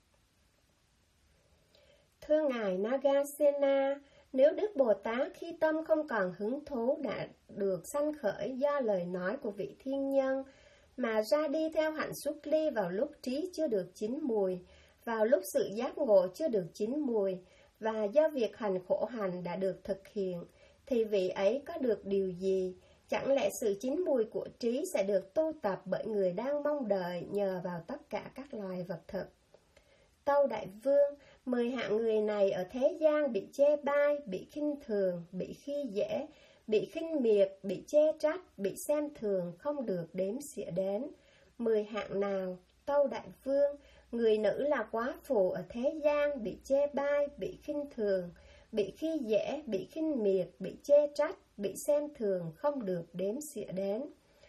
Thưa Ngài Nagasena, nếu Đức Bồ Tát khi tâm không còn hứng thú đã được sanh khởi do lời nói của vị thiên nhân, mà ra đi theo hạnh xuất ly vào lúc trí chưa được chín mùi, vào lúc sự giác ngộ chưa được chín mùi, và do việc hành khổ hạnh đã được thực hiện, thì vị ấy có được điều gì? Chẳng lẽ sự chín mùi của trí sẽ được tu tập bởi người đang mong đợi nhờ vào tất cả các loài vật thực? Tâu Đại Vương, 10 hạng người này ở thế gian bị chê bai, bị khinh thường, bị khi dễ, bị khinh miệt, bị chê trách, bị xem thường, không được đếm xỉa đến. 10 hạng nào? Tâu Đại Vương, người nữ là quá phụ ở thế gian, bị chê bai, bị khinh thường, bị khi dễ, bị khinh miệt, bị chê trách, bị xem thường, không được đếm xỉa đến.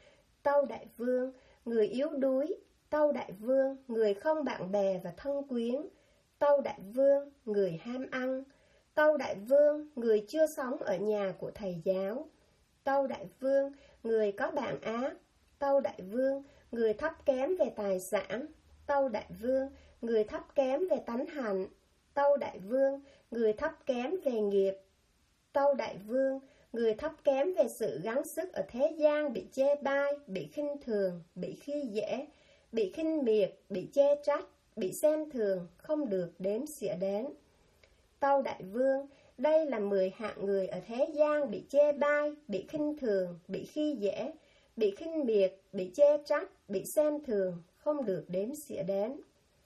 Tâu Đại Vương, người yếu đuối. Tâu Đại Vương, người không bạn bè và thân quyến. Tâu Đại Vương, người ham ăn. Tâu Đại Vương, người chưa sống ở nhà của thầy giáo. Tâu Đại Vương, người có bạn ác. Tâu Đại Vương, người thấp kém về tài sản. Tâu Đại Vương, người thấp kém về tánh hạnh. Tâu Đại Vương, người thấp kém về nghiệp. Tâu Đại Vương, người thấp kém về sự gắng sức ở thế gian, bị chê bai, bị khinh thường, bị khi dễ, bị khinh miệt, bị chê trách, bị xem thường, không được đếm xỉa đến. Tâu Đại Vương, đây là 10 hạng người ở thế gian bị chê bai, bị khinh thường, bị khi dễ, bị khinh miệt, bị chê trách, bị xem thường, không được đếm xỉa đến.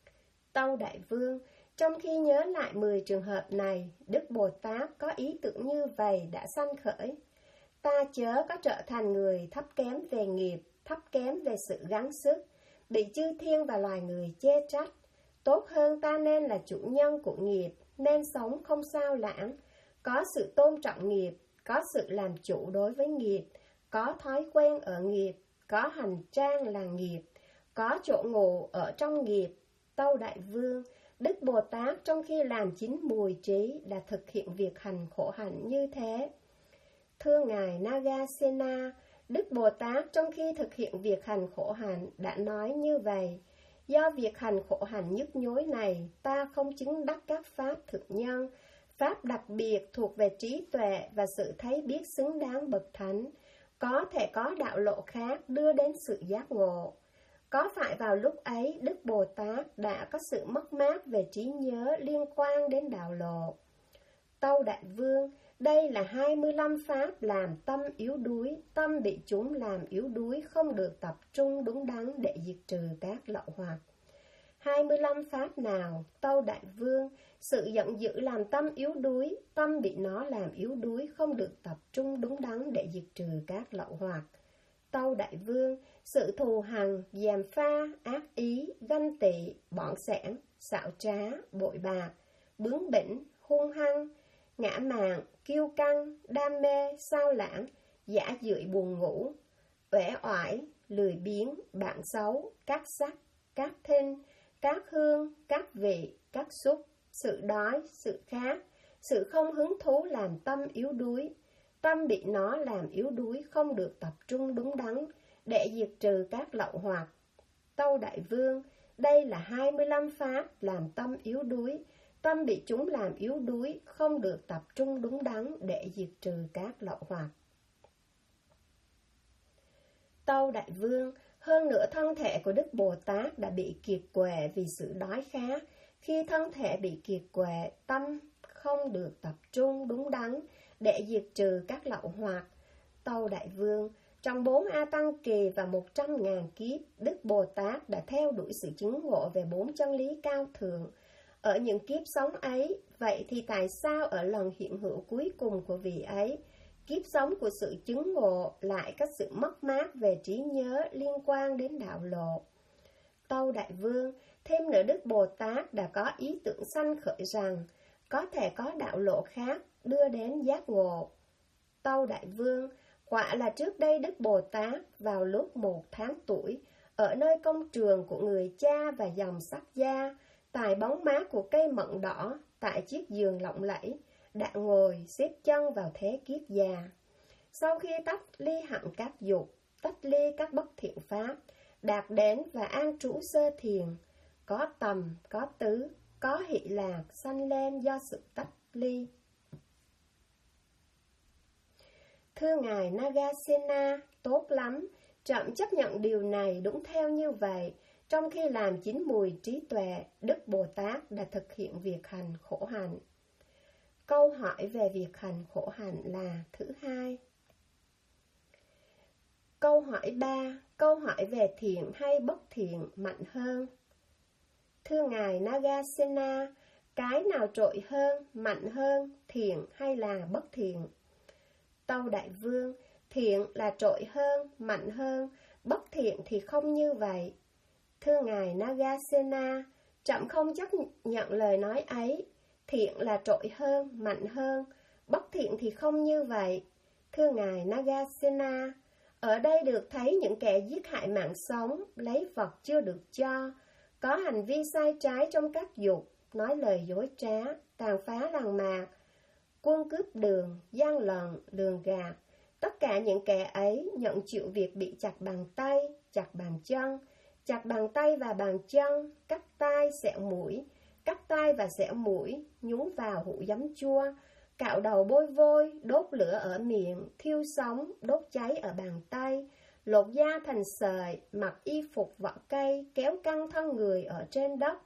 Tâu Đại Vương, trong khi nhớ lại 10 trường hợp này, Đức Bồ Tát có ý tưởng như vậy đã sanh khởi. Ta chớ có trở thành người thấp kém về nghiệp, thấp kém về sự gắng sức, bị chư thiên và loài người chê trách. Tốt hơn ta nên là chủ nhân của nghiệp, nên sống không sao lãng, có sự tôn trọng nghiệp, có sự làm chủ đối với nghiệp, có thói quen ở nghiệp, có hành trang là nghiệp, có chỗ ngủ ở trong nghiệp. Tâu Đại Vương, Đức Bồ Tát trong khi làm chín mùi trí đã thực hiện việc hành khổ hạnh như thế. Thưa Ngài Nagasena, Đức Bồ Tát trong khi thực hiện việc hành khổ hạnh đã nói như vậy: do việc hành khổ hạnh nhức nhối này, ta không chứng đắc các pháp thực nhân, pháp đặc biệt thuộc về trí tuệ và sự thấy biết xứng đáng bậc thánh. Có thể có đạo lộ khác đưa đến sự giác ngộ. Có phải vào lúc ấy Đức Bồ Tát đã có sự mất mát về trí nhớ liên quan đến đạo lộ? Tâu Đại Vương, đây là 25 pháp làm tâm yếu đuối, tâm bị chúng làm yếu đuối, không được tập trung đúng đắn để diệt trừ các lậu hoặc. 25 pháp nào? Tâu Đại Vương, sự giận dữ làm tâm yếu đuối, tâm bị nó làm yếu đuối, không được tập trung đúng đắn để diệt trừ các lậu hoặc. Tâu Đại Vương, sự thù hằn, gièm pha, ác ý, ganh tị, bỏng sẻn, xạo trá, bội bạc, bướng bỉnh, hung hăng, ngã mạn, kiêu căng, đam mê, sao lãng, dã dưỡi buồn ngủ, uể oải, lười biếng, bạn xấu, các sắc, các thinh, các hương, các vị, các xúc, sự đói, sự khát, sự không hứng thú làm tâm yếu đuối. Tâm bị nó làm yếu đuối, không được tập trung đúng đắn để diệt trừ các lậu hoặc. Tâu Đại Vương, Đây là 25 pháp làm tâm yếu đuối. Tâm bị chúng làm yếu đuối, không được tập trung đúng đắn để diệt trừ các lậu hoặc. Tâu Đại Vương, hơn nữa thân thể của Đức Bồ Tát đã bị kiệt quệ vì sự đói khát. Khi thân thể bị kiệt quệ, tâm không được tập trung đúng đắn để diệt trừ các lậu hoặc. Tâu Đại Vương, trong 4 A Tăng Kỳ và 100.000 kiếp, Đức Bồ Tát đã theo đuổi sự chứng ngộ về 4 chân lý cao thượng. Ở những kiếp sống ấy, vậy thì tại sao ở lần hiện hữu cuối cùng của vị ấy, kiếp sống của sự chứng ngộ lại có sự mất mát về trí nhớ liên quan đến đạo lộ? Tâu Đại Vương, thêm nữa Đức Bồ Tát đã có ý tưởng sanh khởi rằng có thể có đạo lộ khác đưa đến giác ngộ. Tâu Đại Vương, quả là trước đây Đức Bồ Tát vào lúc 1 tháng tuổi, ở nơi công trường của người cha và dòng Sắc Gia, tại bóng mát của cây mận đỏ, tại chiếc giường lộng lẫy, đã ngồi xếp chân vào thế kiết già. Sau khi tách ly hẳn các dục, tách ly các bất thiện pháp, đạt đến và an trú sơ thiền, có tầm, có tứ, có hỷ lạc sanh lên do sự tách ly. Thưa Ngài Nagasena, tốt lắm, trẫm chấp nhận điều này đúng theo như vậy. Trong khi làm chín mùi trí tuệ, Đức Bồ Tát đã thực hiện việc hành khổ hạnh. Câu hỏi về việc hành khổ hạnh là thứ hai. Câu hỏi 3. Câu hỏi về thiện hay bất thiện mạnh hơn? Thưa Ngài Nagasena, cái nào trội hơn, mạnh hơn, thiện hay là bất thiện? Tâu Đại Vương, thiện là trội hơn, mạnh hơn, bất thiện thì không như vậy. Thưa Ngài Nagasena, trẫm không chấp nhận lời nói ấy. Thiện là trội hơn, mạnh hơn, bất thiện thì không như vậy. Thưa Ngài Nagasena, ở đây được thấy những kẻ giết hại mạng sống, lấy vật chưa được cho, có hành vi sai trái trong các dục, nói lời dối trá, tàn phá làng mạc, quân cướp đường, gian lận, lường gạt. Tất cả những kẻ ấy nhận chịu việc bị chặt bàn tay, chặt bàn chân, chặt bàn tay và bàn chân, cắt tai, xẻo mũi, cắt tai và xẻo mũi, nhúng vào hũ giấm chua, cạo đầu bôi vôi, đốt lửa ở miệng, thiêu sống, đốt cháy ở bàn tay, lột da thành sợi, mặc y phục vỏ cây, kéo căng thân người ở trên đất,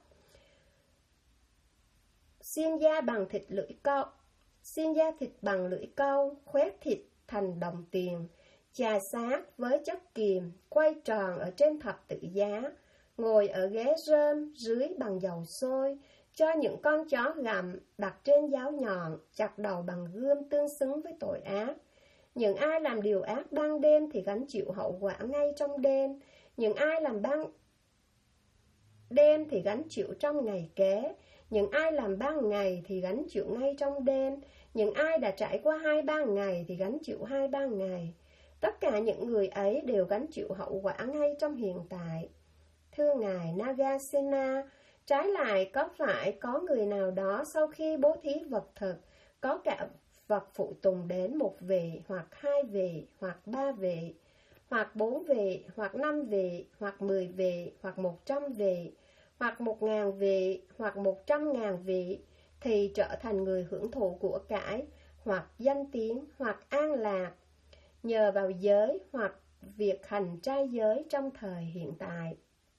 xiên da bằng thịt lưỡi câu, xiên da thịt bằng lưỡi câu, khoét thịt thành đồng tiền, chà xác với chất kiềm, quay tròn ở trên thập tự giá, ngồi ở ghế rơm, rưới bằng dầu sôi, cho những con chó gặm, đặt trên giáo nhọn, chặt đầu bằng gươm tương xứng với tội ác. Những ai làm điều ác ban đêm thì gánh chịu hậu quả ngay trong đêm, những ai làm ban đêm thì gánh chịu trong ngày kế, những ai làm ban ngày thì gánh chịu ngay trong đêm, những ai đã trải qua 2-3 ngày thì gánh chịu 2-3 ngày. Tất cả những người ấy đều gánh chịu hậu quả ngay trong hiện tại. Thưa Ngài Nagasena, trái lại có phải có người nào đó sau khi bố thí vật thực, có cả vật phụ tùng đến 1 vị, hoặc 2 vị, hoặc 3 vị, hoặc 4 vị, hoặc 5 vị, hoặc 10 vị, hoặc 100 vị, hoặc 1.000 vị, hoặc 100.000 vị, thì trở thành người hưởng thụ của cải, hoặc danh tiếng, hoặc an lạc, nhờ vào giới hoặc việc hành trai giới trong thời hiện tại.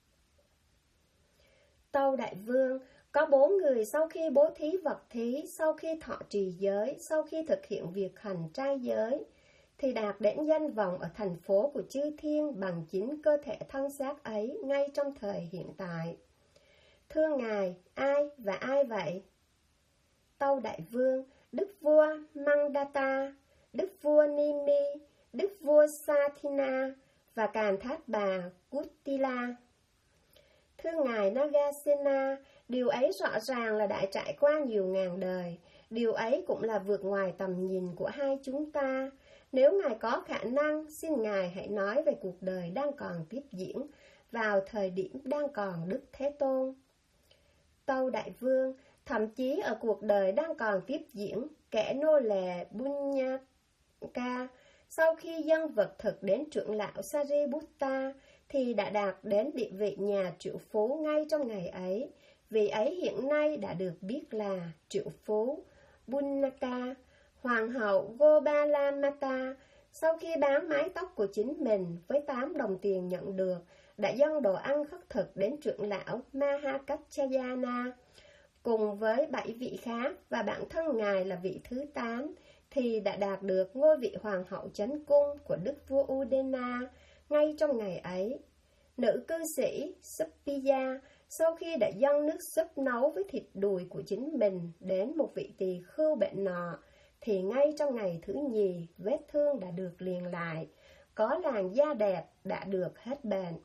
Tâu Đại Vương, có 4 người sau khi bố thí vật thí, sau khi thọ trì giới, sau khi thực hiện việc hành trai giới, thì đạt đến danh vọng ở thành phố của chư thiên bằng chính cơ thể thân xác ấy ngay trong thời hiện tại. Thưa Ngài, ai và ai vậy? Tâu Đại Vương, Đức vua Mandata, Đức vua Nimi, Đức vua Sathina và Càn Thát Bà Kuttila. Thưa Ngài Nagasena, điều ấy rõ ràng là đã trải qua nhiều ngàn đời. Điều ấy cũng là vượt ngoài tầm nhìn của hai chúng ta. Nếu Ngài có khả năng, xin Ngài hãy nói về cuộc đời đang còn tiếp diễn vào thời điểm đang còn Đức Thế Tôn. Tâu Đại Vương, thậm chí ở cuộc đời đang còn tiếp diễn, kẻ nô lệ Bunyaka sau khi dâng vật thực đến trưởng lão Sariputta, thì đã đạt đến địa vị nhà triệu phú ngay trong ngày ấy. Vị ấy hiện nay đã được biết là triệu phú Bunaka. Hoàng hậu Gopalamata, sau khi bán mái tóc của chính mình với 8 đồng tiền nhận được, đã dâng đồ ăn khất thực đến trưởng lão Mahakachayana. Cùng với 7 vị khác và bản thân ngài là vị thứ 8, thì đã đạt được ngôi vị hoàng hậu chánh cung của đức vua Udena ngay trong ngày ấy. Nữ cư sĩ Suppiya, sau khi đã dâng nước súp nấu với thịt đùi của chính mình đến một vị tỳ khưu bệnh nọ, thì ngay trong ngày thứ nhì, vết thương đã được liền lại, có làn da đẹp đã được hết bệnh.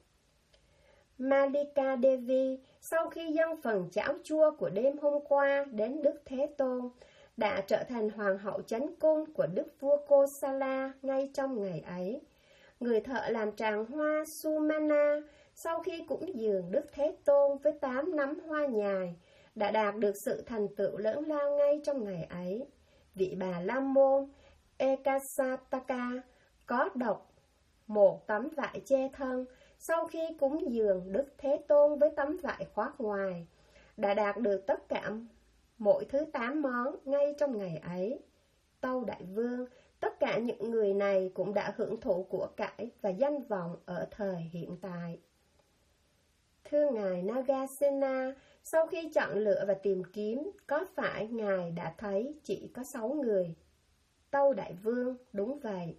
Malika Devi, sau khi dâng phần cháo chua của đêm hôm qua đến Đức Thế Tôn, đã trở thành hoàng hậu chánh cung của đức vua Kosala ngay trong ngày ấy. Người thợ làm tràng hoa Sumana, sau khi cúng dường Đức Thế Tôn với 8 nắm hoa nhài, đã đạt được sự thành tựu lớn lao ngay trong ngày ấy. Vị bà la môn Ekasataka có độc một tấm vải che thân, sau khi cúng dường Đức Thế Tôn với tấm vải khoác ngoài, đã đạt được tất cả mỗi thứ 8 món ngay trong ngày ấy. Tâu Đại Vương, tất cả những người này cũng đã hưởng thụ của cải và danh vọng ở thời hiện tại. Thưa Ngài Nagasena, sau khi chọn lựa và tìm kiếm, có phải Ngài đã thấy chỉ có 6 người? Tâu Đại Vương, đúng vậy.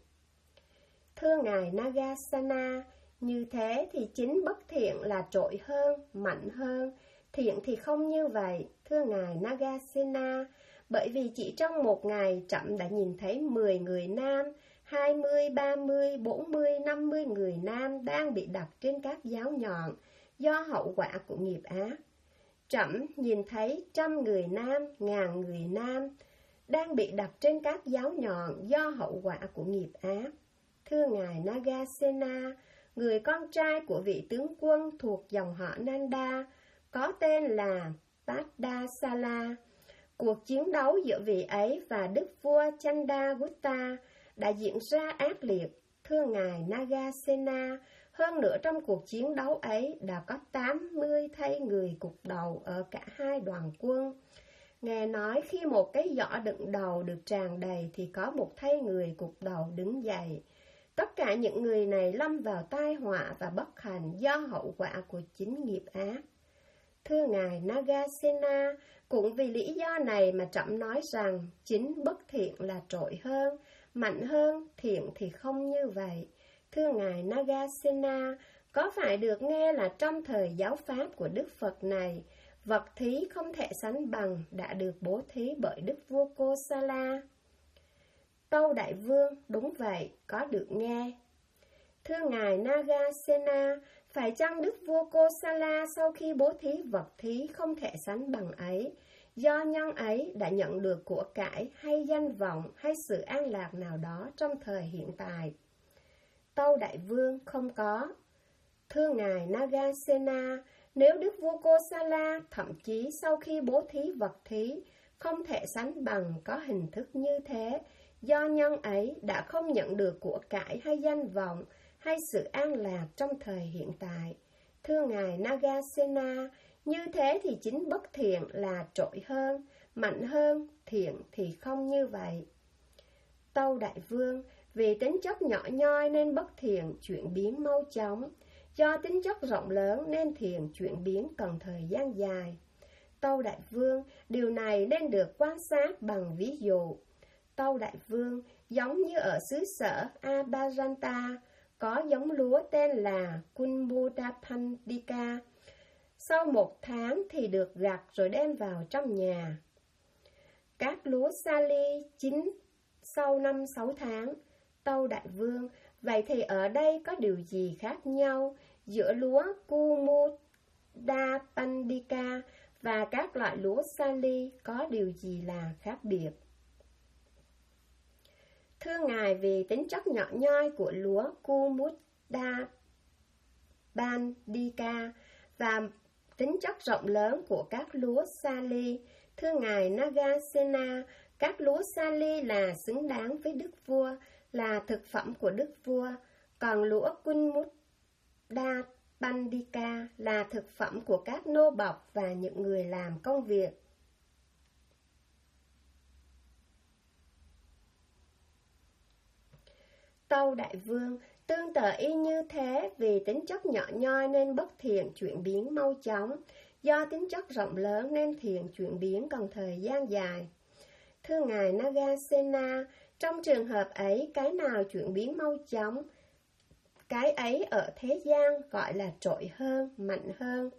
Thưa Ngài Nagasena, như thế thì chính bất thiện là trội hơn, mạnh hơn, thiện thì không như vậy, thưa Ngài Nagasena, bởi vì chỉ trong một ngày trẫm đã nhìn thấy 10 người nam, 20, 30, 40, 50 người nam đang bị đặt trên các giáo nhọn do hậu quả của nghiệp ác. Trẫm nhìn thấy 100 người nam, 1000 người nam đang bị đặt trên các giáo nhọn do hậu quả của nghiệp ác. Thưa Ngài Nagasena, người con trai của vị tướng quân thuộc dòng họ Nanda, có tên là Tadasala. Cuộc chiến đấu giữa vị ấy và đức vua Chandragupta đã diễn ra ác liệt. Thưa Ngài Nagasena, hơn nữa trong cuộc chiến đấu ấy đã có 80 thây người cục đầu ở cả hai đoàn quân. Nghe nói khi một cái giỏ đựng đầu được tràn đầy thì có một thây người cục đầu đứng dậy. Tất cả những người này lâm vào tai họa và bất hạnh do hậu quả của chính nghiệp ác. Thưa Ngài Nagasena, cũng vì lý do này mà trẫm nói rằng chính bất thiện là trội hơn, mạnh hơn, thiện thì không như vậy. Thưa Ngài Nagasena, có phải được nghe là trong thời giáo pháp của Đức Phật này, vật thí không thể sánh bằng đã được bố thí bởi Đức vua Kosala? Tâu Đại Vương, đúng vậy, có được nghe. Thưa Ngài Nagasena, phải chăng Đức vua Kosala sau khi bố thí vật thí không thể sánh bằng ấy, do nhân ấy đã nhận được của cải hay danh vọng hay sự an lạc nào đó trong thời hiện tại? Tâu Đại Vương, không có. Thưa Ngài Nagasena, nếu Đức vua Kosala thậm chí sau khi bố thí vật thí không thể sánh bằng có hình thức như thế, do nhân ấy đã không nhận được của cải hay danh vọng hay sự an lạc trong thời hiện tại. Thưa Ngài Nagasena, như thế thì chính bất thiện là trội hơn, mạnh hơn, thiện thì không như vậy. Tâu Đại Vương, vì tính chất nhỏ nhoi nên bất thiện chuyển biến mau chóng, do tính chất rộng lớn nên thiện chuyển biến cần thời gian dài. Tâu Đại Vương, điều này nên được quan sát bằng ví dụ. Tâu Đại Vương, giống như ở xứ sở Abhajanta, có giống lúa tên là Kumbudapandika. Sau 1 tháng thì được gặt rồi đem vào trong nhà. Các lúa Sali chín sau 5-6 tháng. Tâu Đại Vương, vậy thì ở đây có điều gì khác nhau giữa lúa Kumudapandika và các loại lúa Sali, có điều gì là khác biệt? Thưa Ngài, vì tính chất nhỏ nhoi của lúa Kumudapandika và tính chất rộng lớn của các lúa Sali, thưa Ngài Nagasena, các lúa Sali là xứng đáng với Đức Vua, là thực phẩm của đức vua, còn lũa Kunmuda Pandika là thực phẩm của các nô bộc và những người làm công việc. Tâu Đại Vương, tương tự y như thế, vì tính chất nhỏ nhoi nên bất thiện chuyển biến mau chóng, do tính chất rộng lớn nên thiện chuyển biến cần thời gian dài. Thưa Ngài Nagasena, trong trường hợp ấy, cái nào chuyển biến mau chóng, cái ấy ở thế gian gọi là trội hơn, mạnh hơn.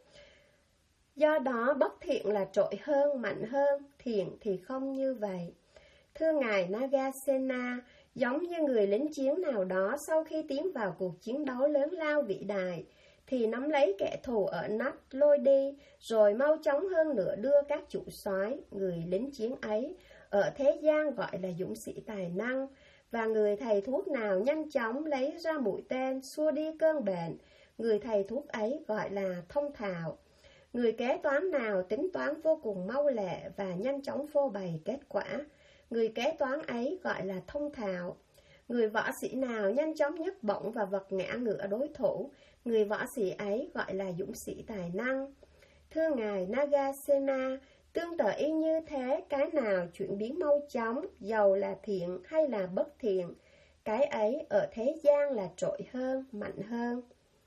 Do đó bất thiện là trội hơn, mạnh hơn, thiện thì không như vậy. Thưa Ngài Nagasena, giống như người lính chiến nào đó sau khi tiến vào cuộc chiến đấu lớn lao vĩ đại, thì nắm lấy kẻ thù ở nách lôi đi, rồi mau chóng hơn nữa đưa các chủ soái, người lính chiến ấy, ở thế gian gọi là dũng sĩ tài năng, và người thầy thuốc nào nhanh chóng lấy ra mũi tên xua đi cơn bệnh, người thầy thuốc ấy gọi là thông thạo. Người kế toán nào tính toán vô cùng mau lẹ và nhanh chóng phô bày kết quả, người kế toán ấy gọi là thông thạo. Người võ sĩ nào nhanh chóng nhấc bổng và vật ngã ngựa đối thủ, người võ sĩ ấy gọi là dũng sĩ tài năng. Thưa Ngài Nagasena, tương tự y như thế, cái nào chuyển biến mau chóng, dầu là thiện hay là bất thiện, cái ấy ở thế gian là trội hơn, mạnh hơn.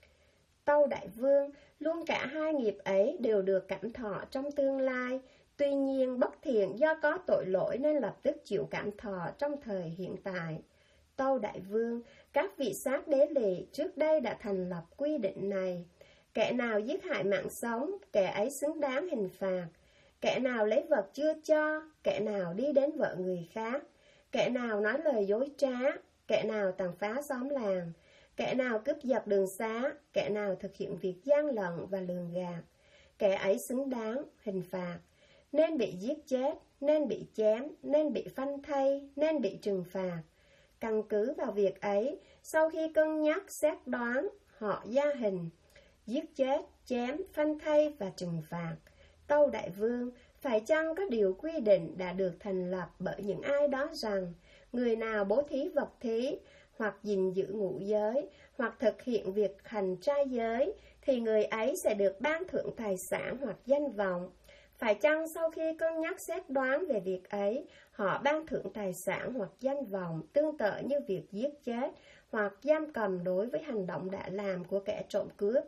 Tâu Đại Vương, luôn cả hai nghiệp ấy đều được cảm thọ trong tương lai. Tuy nhiên, bất thiện do có tội lỗi nên lập tức chịu cảm thọ trong thời hiện tại. Tâu Đại Vương, các vị sát đế lỵ trước đây đã thành lập quy định này. Kẻ nào giết hại mạng sống, kẻ ấy xứng đáng hình phạt. Kẻ nào lấy vật chưa cho, kẻ nào đi đến vợ người khác, kẻ nào nói lời dối trá, kẻ nào tàn phá xóm làng, kẻ nào cướp giật đường xá, kẻ nào thực hiện việc gian lận và lường gạt, kẻ ấy xứng đáng hình phạt, nên bị giết chết, nên bị chém, nên bị phanh thây, nên bị trừng phạt. Căn cứ vào việc ấy, sau khi cân nhắc xét đoán, họ gia hình, giết chết, chém, phanh thây và trừng phạt. Tâu Đại Vương, phải chăng có điều quy định đã được thành lập bởi những ai đó rằng, người nào bố thí vật thí, hoặc gìn giữ ngũ giới, hoặc thực hiện việc hành trai giới, thì người ấy sẽ được ban thưởng tài sản hoặc danh vọng. Phải chăng sau khi cân nhắc xét đoán về việc ấy, họ ban thưởng tài sản hoặc danh vọng tương tự như việc giết chết hoặc giam cầm đối với hành động đã làm của kẻ trộm cướp?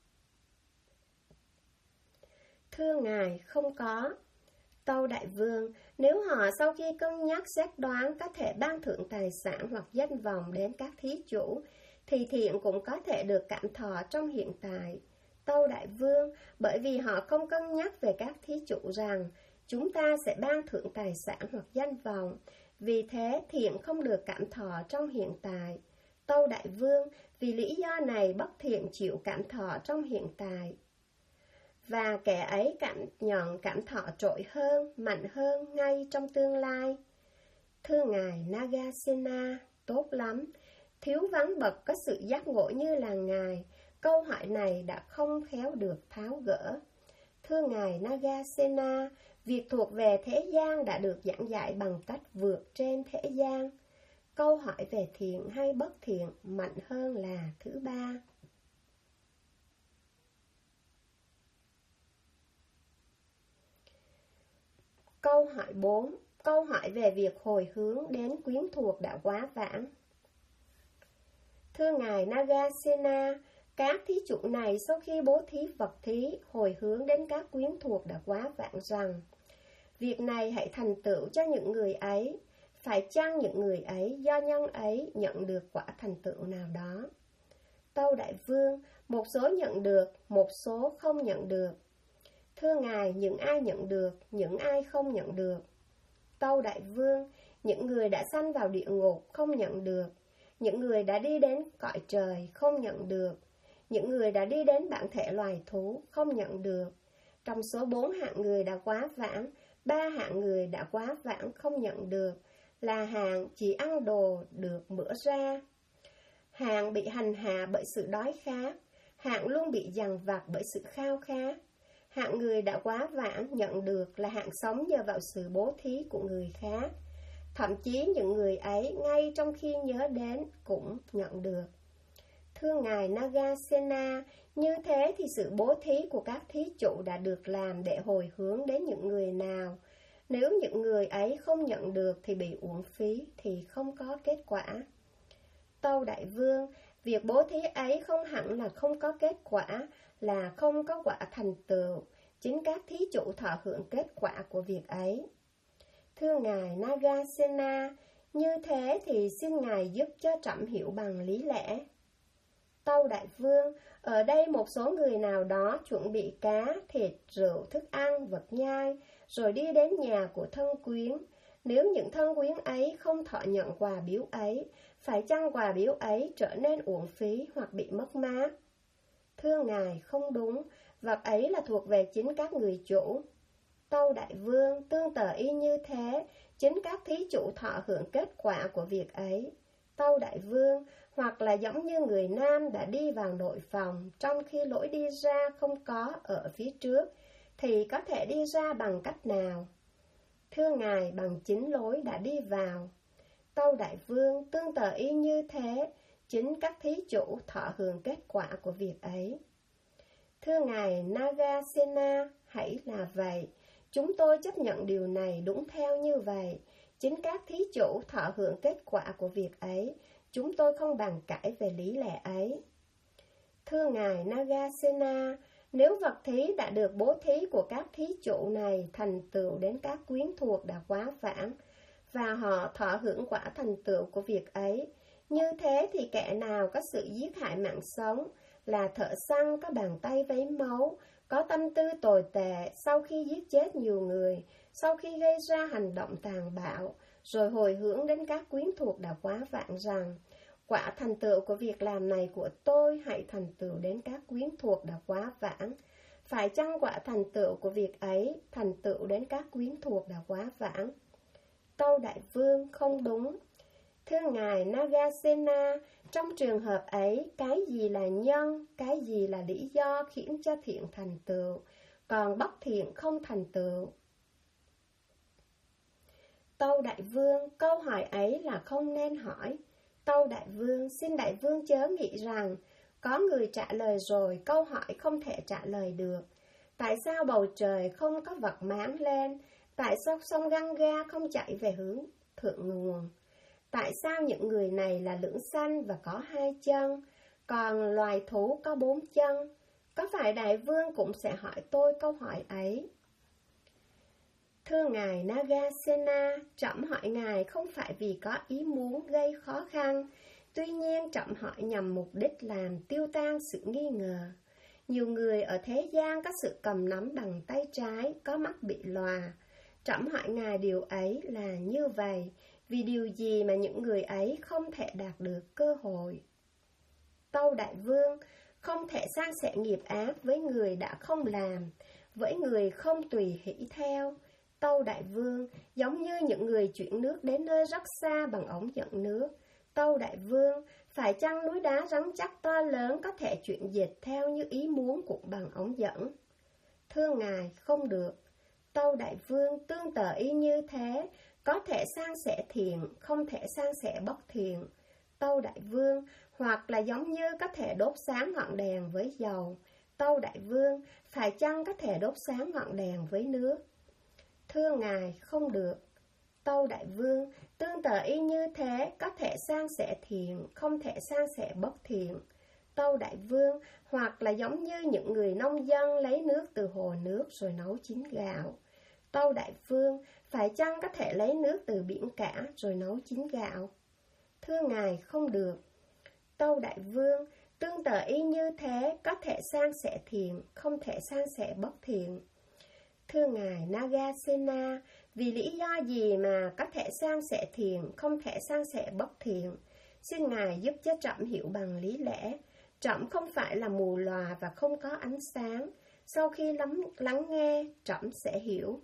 Thưa Ngài, không có. Tâu Đại Vương, nếu họ sau khi cân nhắc xét đoán có thể ban thưởng tài sản hoặc danh vọng đến các thí chủ, thì thiện cũng có thể được cảm thọ trong hiện tại. Tâu Đại Vương, bởi vì họ không cân nhắc về các thí chủ rằng chúng ta sẽ ban thưởng tài sản hoặc danh vọng, vì thế thiện không được cảm thọ trong hiện tại. Tâu Đại Vương, vì lý do này bất thiện chịu cảm thọ trong hiện tại, và kẻ ấy cảm nhận cảm thọ trội hơn, mạnh hơn ngay trong tương lai. Thưa Ngài Nagasena, tốt lắm, thiếu vắng bậc có sự giác ngộ như là Ngài, câu hỏi này đã không khéo được tháo gỡ. Thưa Ngài Nagasena, việc thuộc về thế gian đã được giảng giải bằng cách vượt trên thế gian. Câu hỏi về thiện hay bất thiện mạnh hơn là thứ ba. Câu hỏi 4. Câu hỏi về việc hồi hướng đến quyến thuộc đã quá vãng. Thưa Ngài Nagasena, các thí chủ này sau khi bố thí vật thí, hồi hướng đến các quyến thuộc đã quá vãng rằng, việc này hãy thành tựu cho những người ấy, phải chăng những người ấy do nhân ấy nhận được quả thành tựu nào đó? Tâu Đại Vương, một số nhận được, một số không nhận được. Thưa Ngài, những ai nhận được, những ai không nhận được? Tâu Đại Vương, những người đã sanh vào địa ngục không nhận được, những người đã đi đến cõi trời không nhận được, những người đã đi đến bản thể loài thú không nhận được. Trong số 4 hạng người đã quá vãng, 3 hạng người đã quá vãng không nhận được, là hạng chỉ ăn đồ được bữa ra, hạng bị hành hạ bởi sự đói khát, hạng luôn bị dằn vặt bởi sự khao khát. Hạng người đã quá vãng nhận được là hạng sống nhờ vào sự bố thí của người khác. thậm chí những người ấy ngay trong khi nhớ đến cũng nhận được. Thưa Ngài Nagasena, như thế thì sự bố thí của các thí chủ đã được làm để hồi hướng đến những người nào? Nếu những người ấy không nhận được thì bị uổng phí, thì không có kết quả. Tâu Đại Vương, việc bố thí ấy không hẳn là không có kết quả, là không có quả thành tựu. Chính các thí chủ thọ hưởng kết quả của việc ấy. Thưa Ngài Nagasena, như thế thì xin Ngài giúp cho trẫm hiểu bằng lý lẽ. Tâu Đại Vương, ở đây một số người nào đó chuẩn bị cá, thịt, rượu, thức ăn, vật nhai, rồi đi đến nhà của thân quyến. Nếu những thân quyến ấy không thọ nhận quà biếu ấy, phải chăng quà biếu ấy trở nên uổng phí hoặc bị mất mát? Thưa Ngài, không đúng, vật ấy là thuộc về chính các người chủ. Tâu Đại Vương, tương tự y như thế, chính các thí chủ thọ hưởng kết quả của việc ấy. Tâu Đại Vương, hoặc là giống như người nam đã đi vào nội phòng, trong khi lối đi ra không có ở phía trước, thì có thể đi ra bằng cách nào? Thưa Ngài, bằng chính lối đã đi vào. Tâu Đại Vương, tương tự y như thế, chính các thí chủ thọ hưởng kết quả của việc ấy. Thưa Ngài Nagasena, hãy là vậy. Chúng tôi chấp nhận điều này đúng theo như vậy. Chính các thí chủ thọ hưởng kết quả của việc ấy. Chúng tôi không bàn cãi về lý lẽ ấy. Thưa Ngài Nagasena, nếu vật thí đã được bố thí của các thí chủ này thành tựu đến các quyến thuộc đã quá vãng, và họ thọ hưởng quả thành tựu của việc ấy, như thế thì kẻ nào có sự giết hại mạng sống, là thợ săn có bàn tay vấy máu, có tâm tư tồi tệ sau khi giết chết nhiều người, sau khi gây ra hành động tàn bạo, rồi hồi hướng đến các quyến thuộc đã quá vãng rằng, quả thành tựu của việc làm này của tôi hãy thành tựu đến các quyến thuộc đã quá vãng. Phải chăng quả thành tựu của việc ấy thành tựu đến các quyến thuộc đã quá vãng? Tâu Đại Vương, không đúng. Thưa Ngài Nagasena, trong trường hợp ấy, cái gì là nhân, cái gì là lý do khiến cho thiện thành tựu, còn bất thiện không thành tựu? Tâu Đại Vương, câu hỏi ấy là không nên hỏi. Tâu Đại Vương, xin Đại Vương chớ nghĩ rằng, có người trả lời rồi, câu hỏi không thể trả lời được. Tại sao bầu trời không có vật máng lên? Tại sao sông Ganga không chảy về hướng thượng nguồn? Tại sao những người này là lưỡng sanh và có 2 chân, còn loài thú có 4 chân? Có phải Đại Vương cũng sẽ hỏi tôi câu hỏi ấy? Thưa Ngài Nagasena, trẫm hỏi Ngài không phải vì có ý muốn gây khó khăn, tuy nhiên trẫm hỏi nhằm mục đích làm tiêu tan sự nghi ngờ. Nhiều người ở thế gian có sự cầm nắm bằng tay trái, có mắt bị lòa. Trẫm hỏi Ngài điều ấy là như vậy, vì điều gì mà những người ấy không thể đạt được cơ hội? Tâu Đại Vương, không thể san sẻ nghiệp ác với người đã không làm, với người không tùy hỷ theo. Tâu Đại Vương, giống như những người chuyển nước đến nơi rất xa bằng ống dẫn nước. Tâu Đại Vương, phải chăng núi đá rắn chắc to lớn có thể chuyển dịch theo như ý muốn cũng bằng ống dẫn? Thưa Ngài, không được. Tâu Đại Vương, tương tự y như thế, có thể san sẻ thiện, không thể san sẻ bất thiện. Tâu Đại Vương, hoặc là giống như có thể đốt sáng ngọn đèn với dầu. Tâu Đại Vương, phải chăng có thể đốt sáng ngọn đèn với nước? Thưa Ngài, không được. Tâu Đại Vương, tương tự y như thế, có thể san sẻ thiện, không thể san sẻ bất thiện. Tâu Đại Vương, hoặc là giống như những người nông dân lấy nước từ hồ nước rồi nấu chín gạo. Tâu Đại Vương, phải chăng có thể lấy nước từ biển cả rồi nấu chín gạo? Thưa Ngài, không được. Tâu Đại Vương, tương tự y như thế, có thể san sẻ thiện, không thể san sẻ bất thiện. Thưa Ngài Nagasena, vì lý do gì mà có thể san sẻ thiện, không thể san sẻ bất thiện? Xin Ngài giúp cho trẫm hiểu bằng lý lẽ. Trẫm không phải là mù lòa và không có ánh sáng. Sau khi lắng nghe, trẫm sẽ hiểu.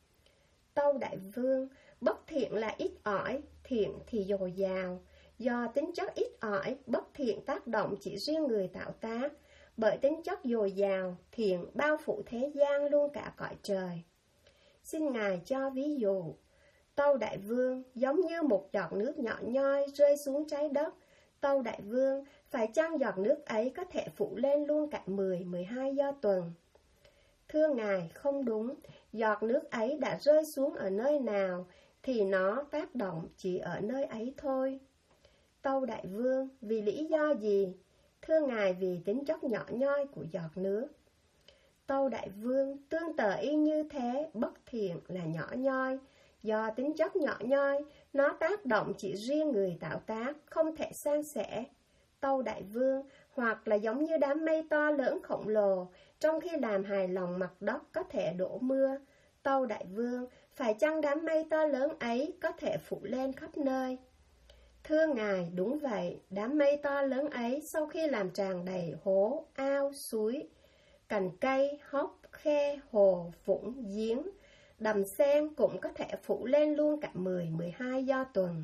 Tâu Đại Vương, bất thiện là ít ỏi, thiện thì dồi dào. Do tính chất ít ỏi, bất thiện tác động chỉ riêng người tạo tác. Bởi tính chất dồi dào, thiện bao phủ thế gian luôn cả cõi trời. Xin Ngài cho ví dụ. Tâu Đại Vương giống như một giọt nước nhỏ nhoi rơi xuống trái đất. Tâu Đại Vương, phải chăng giọt nước ấy có thể phủ lên luôn cả 10-12 do tuần? Thưa Ngài, không đúng. Giọt nước ấy đã rơi xuống ở nơi nào thì nó tác động chỉ ở nơi ấy thôi. Tâu Đại Vương, vì lý do gì? Thưa Ngài, vì tính chất nhỏ nhoi của giọt nước. Tâu Đại Vương, tương tự y như thế, bất thiện là nhỏ nhoi. Do tính chất nhỏ nhoi, nó tác động chỉ riêng người tạo tác, không thể san sẻ. Tâu Đại Vương, hoặc là giống như đám mây to lớn khổng lồ, trong khi làm hài lòng mặt đất có thể đổ mưa. Tâu Đại Vương, phải chăng đám mây to lớn ấy có thể phủ lên khắp nơi? Thưa Ngài, đúng vậy, đám mây to lớn ấy sau khi làm tràn đầy hố, ao, suối, cành cây, hốc, khe, hồ, vũng, giếng, đầm sen cũng có thể phủ lên luôn cả 10-12 do tuần.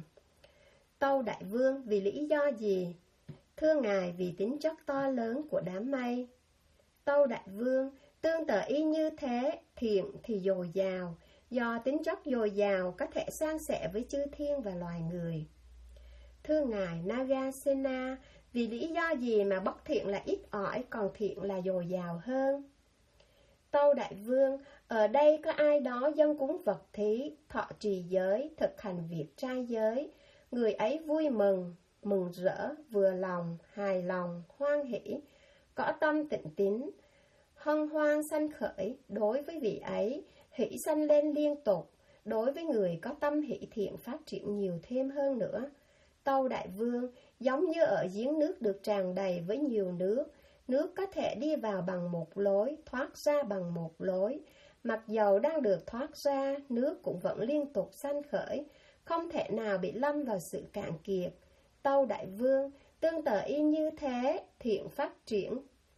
Tâu Đại Vương, vì lý do gì? Thưa Ngài, vì tính chất to lớn của đám mây. Tâu Đại Vương, tương tự y như thế, thiện thì dồi dào, do tính chất dồi dào có thể san sẻ với chư thiên và loài người. Thưa Ngài Nagasena, vì lý do gì mà bất thiện là ít ỏi, còn thiện là dồi dào hơn? Tâu Đại Vương, ở đây có ai đó dâng cúng vật thí, thọ trì giới, thực hành việc trai giới. Người ấy vui mừng, mừng rỡ, vừa lòng, hài lòng, hoan hỷ, có tâm tịnh tín, hân hoan sanh khởi. Đối với vị ấy, hỷ sanh lên liên tục. Đối với người có tâm hỷ thiện phát triển nhiều thêm hơn nữa. Tâu Đại Vương, giống như ở giếng nước được tràn đầy với nhiều nước, nước có thể đi vào bằng một lối, thoát ra bằng một lối. Mặc dầu đang được thoát ra, nước cũng vẫn liên tục sanh khởi, không thể nào bị lâm vào sự cạn kiệt. Tâu Đại Vương, tương tự y như thế, thiện phát triển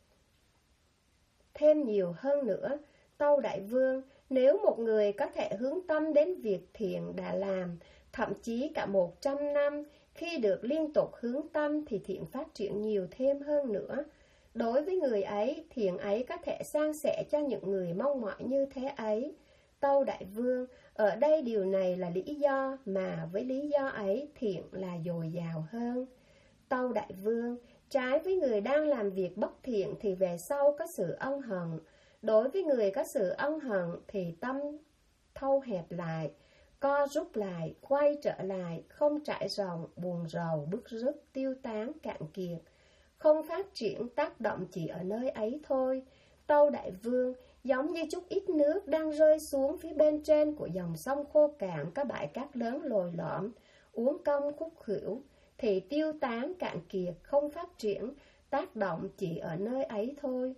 thêm nhiều hơn nữa. Tâu Đại Vương, nếu một người có thể hướng tâm đến việc thiện đã làm, thậm chí cả 100 năm, khi được liên tục hướng tâm thì thiện phát triển nhiều thêm hơn nữa. Đối với người ấy, thiện ấy có thể san sẻ cho những người mong mỏi như thế ấy. Tâu Đại Vương, ở đây điều này là lý do, mà với lý do ấy thiện là dồi dào hơn. Tâu Đại Vương, trái với người đang làm việc bất thiện thì về sau có sự ân hận. Đối với người có sự ân hận thì tâm thâu hẹp lại, co rút lại, quay trở lại, không trải rộng, buồn rầu, bứt rứt, tiêu tán, cạn kiệt, không phát triển, tác động chỉ ở nơi ấy thôi. Tâu Đại Vương, giống như chút ít nước đang rơi xuống phía bên trên của dòng sông khô cạn, có bãi cát lớn lồi lõm, uốn cong khúc khuỷu, thì tiêu tán, cạn kiệt, không phát triển, tác động chỉ ở nơi ấy thôi.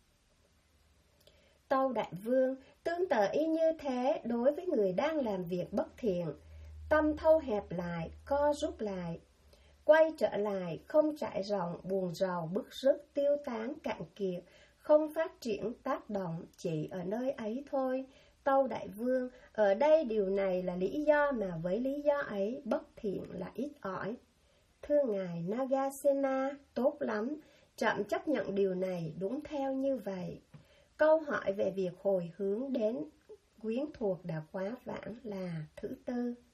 Tâu Đại Vương, tương tự y như thế đối với người đang làm việc bất thiện, tâm thâu hẹp lại, co rút lại, quay trở lại, không trải rộng, buồn rầu, bứt rứt, tiêu tán, cạn kiệt, không phát triển, tác động chỉ ở nơi ấy thôi. Tâu Đại Vương, ở đây điều này là lý do, mà với lý do ấy bất thiện là ít ỏi. Thưa Ngài Nagasena, tốt lắm, trẫm chấp nhận điều này đúng theo như vậy. Câu hỏi về việc hồi hướng đến quyến thuộc đã quá vãng là thứ tư.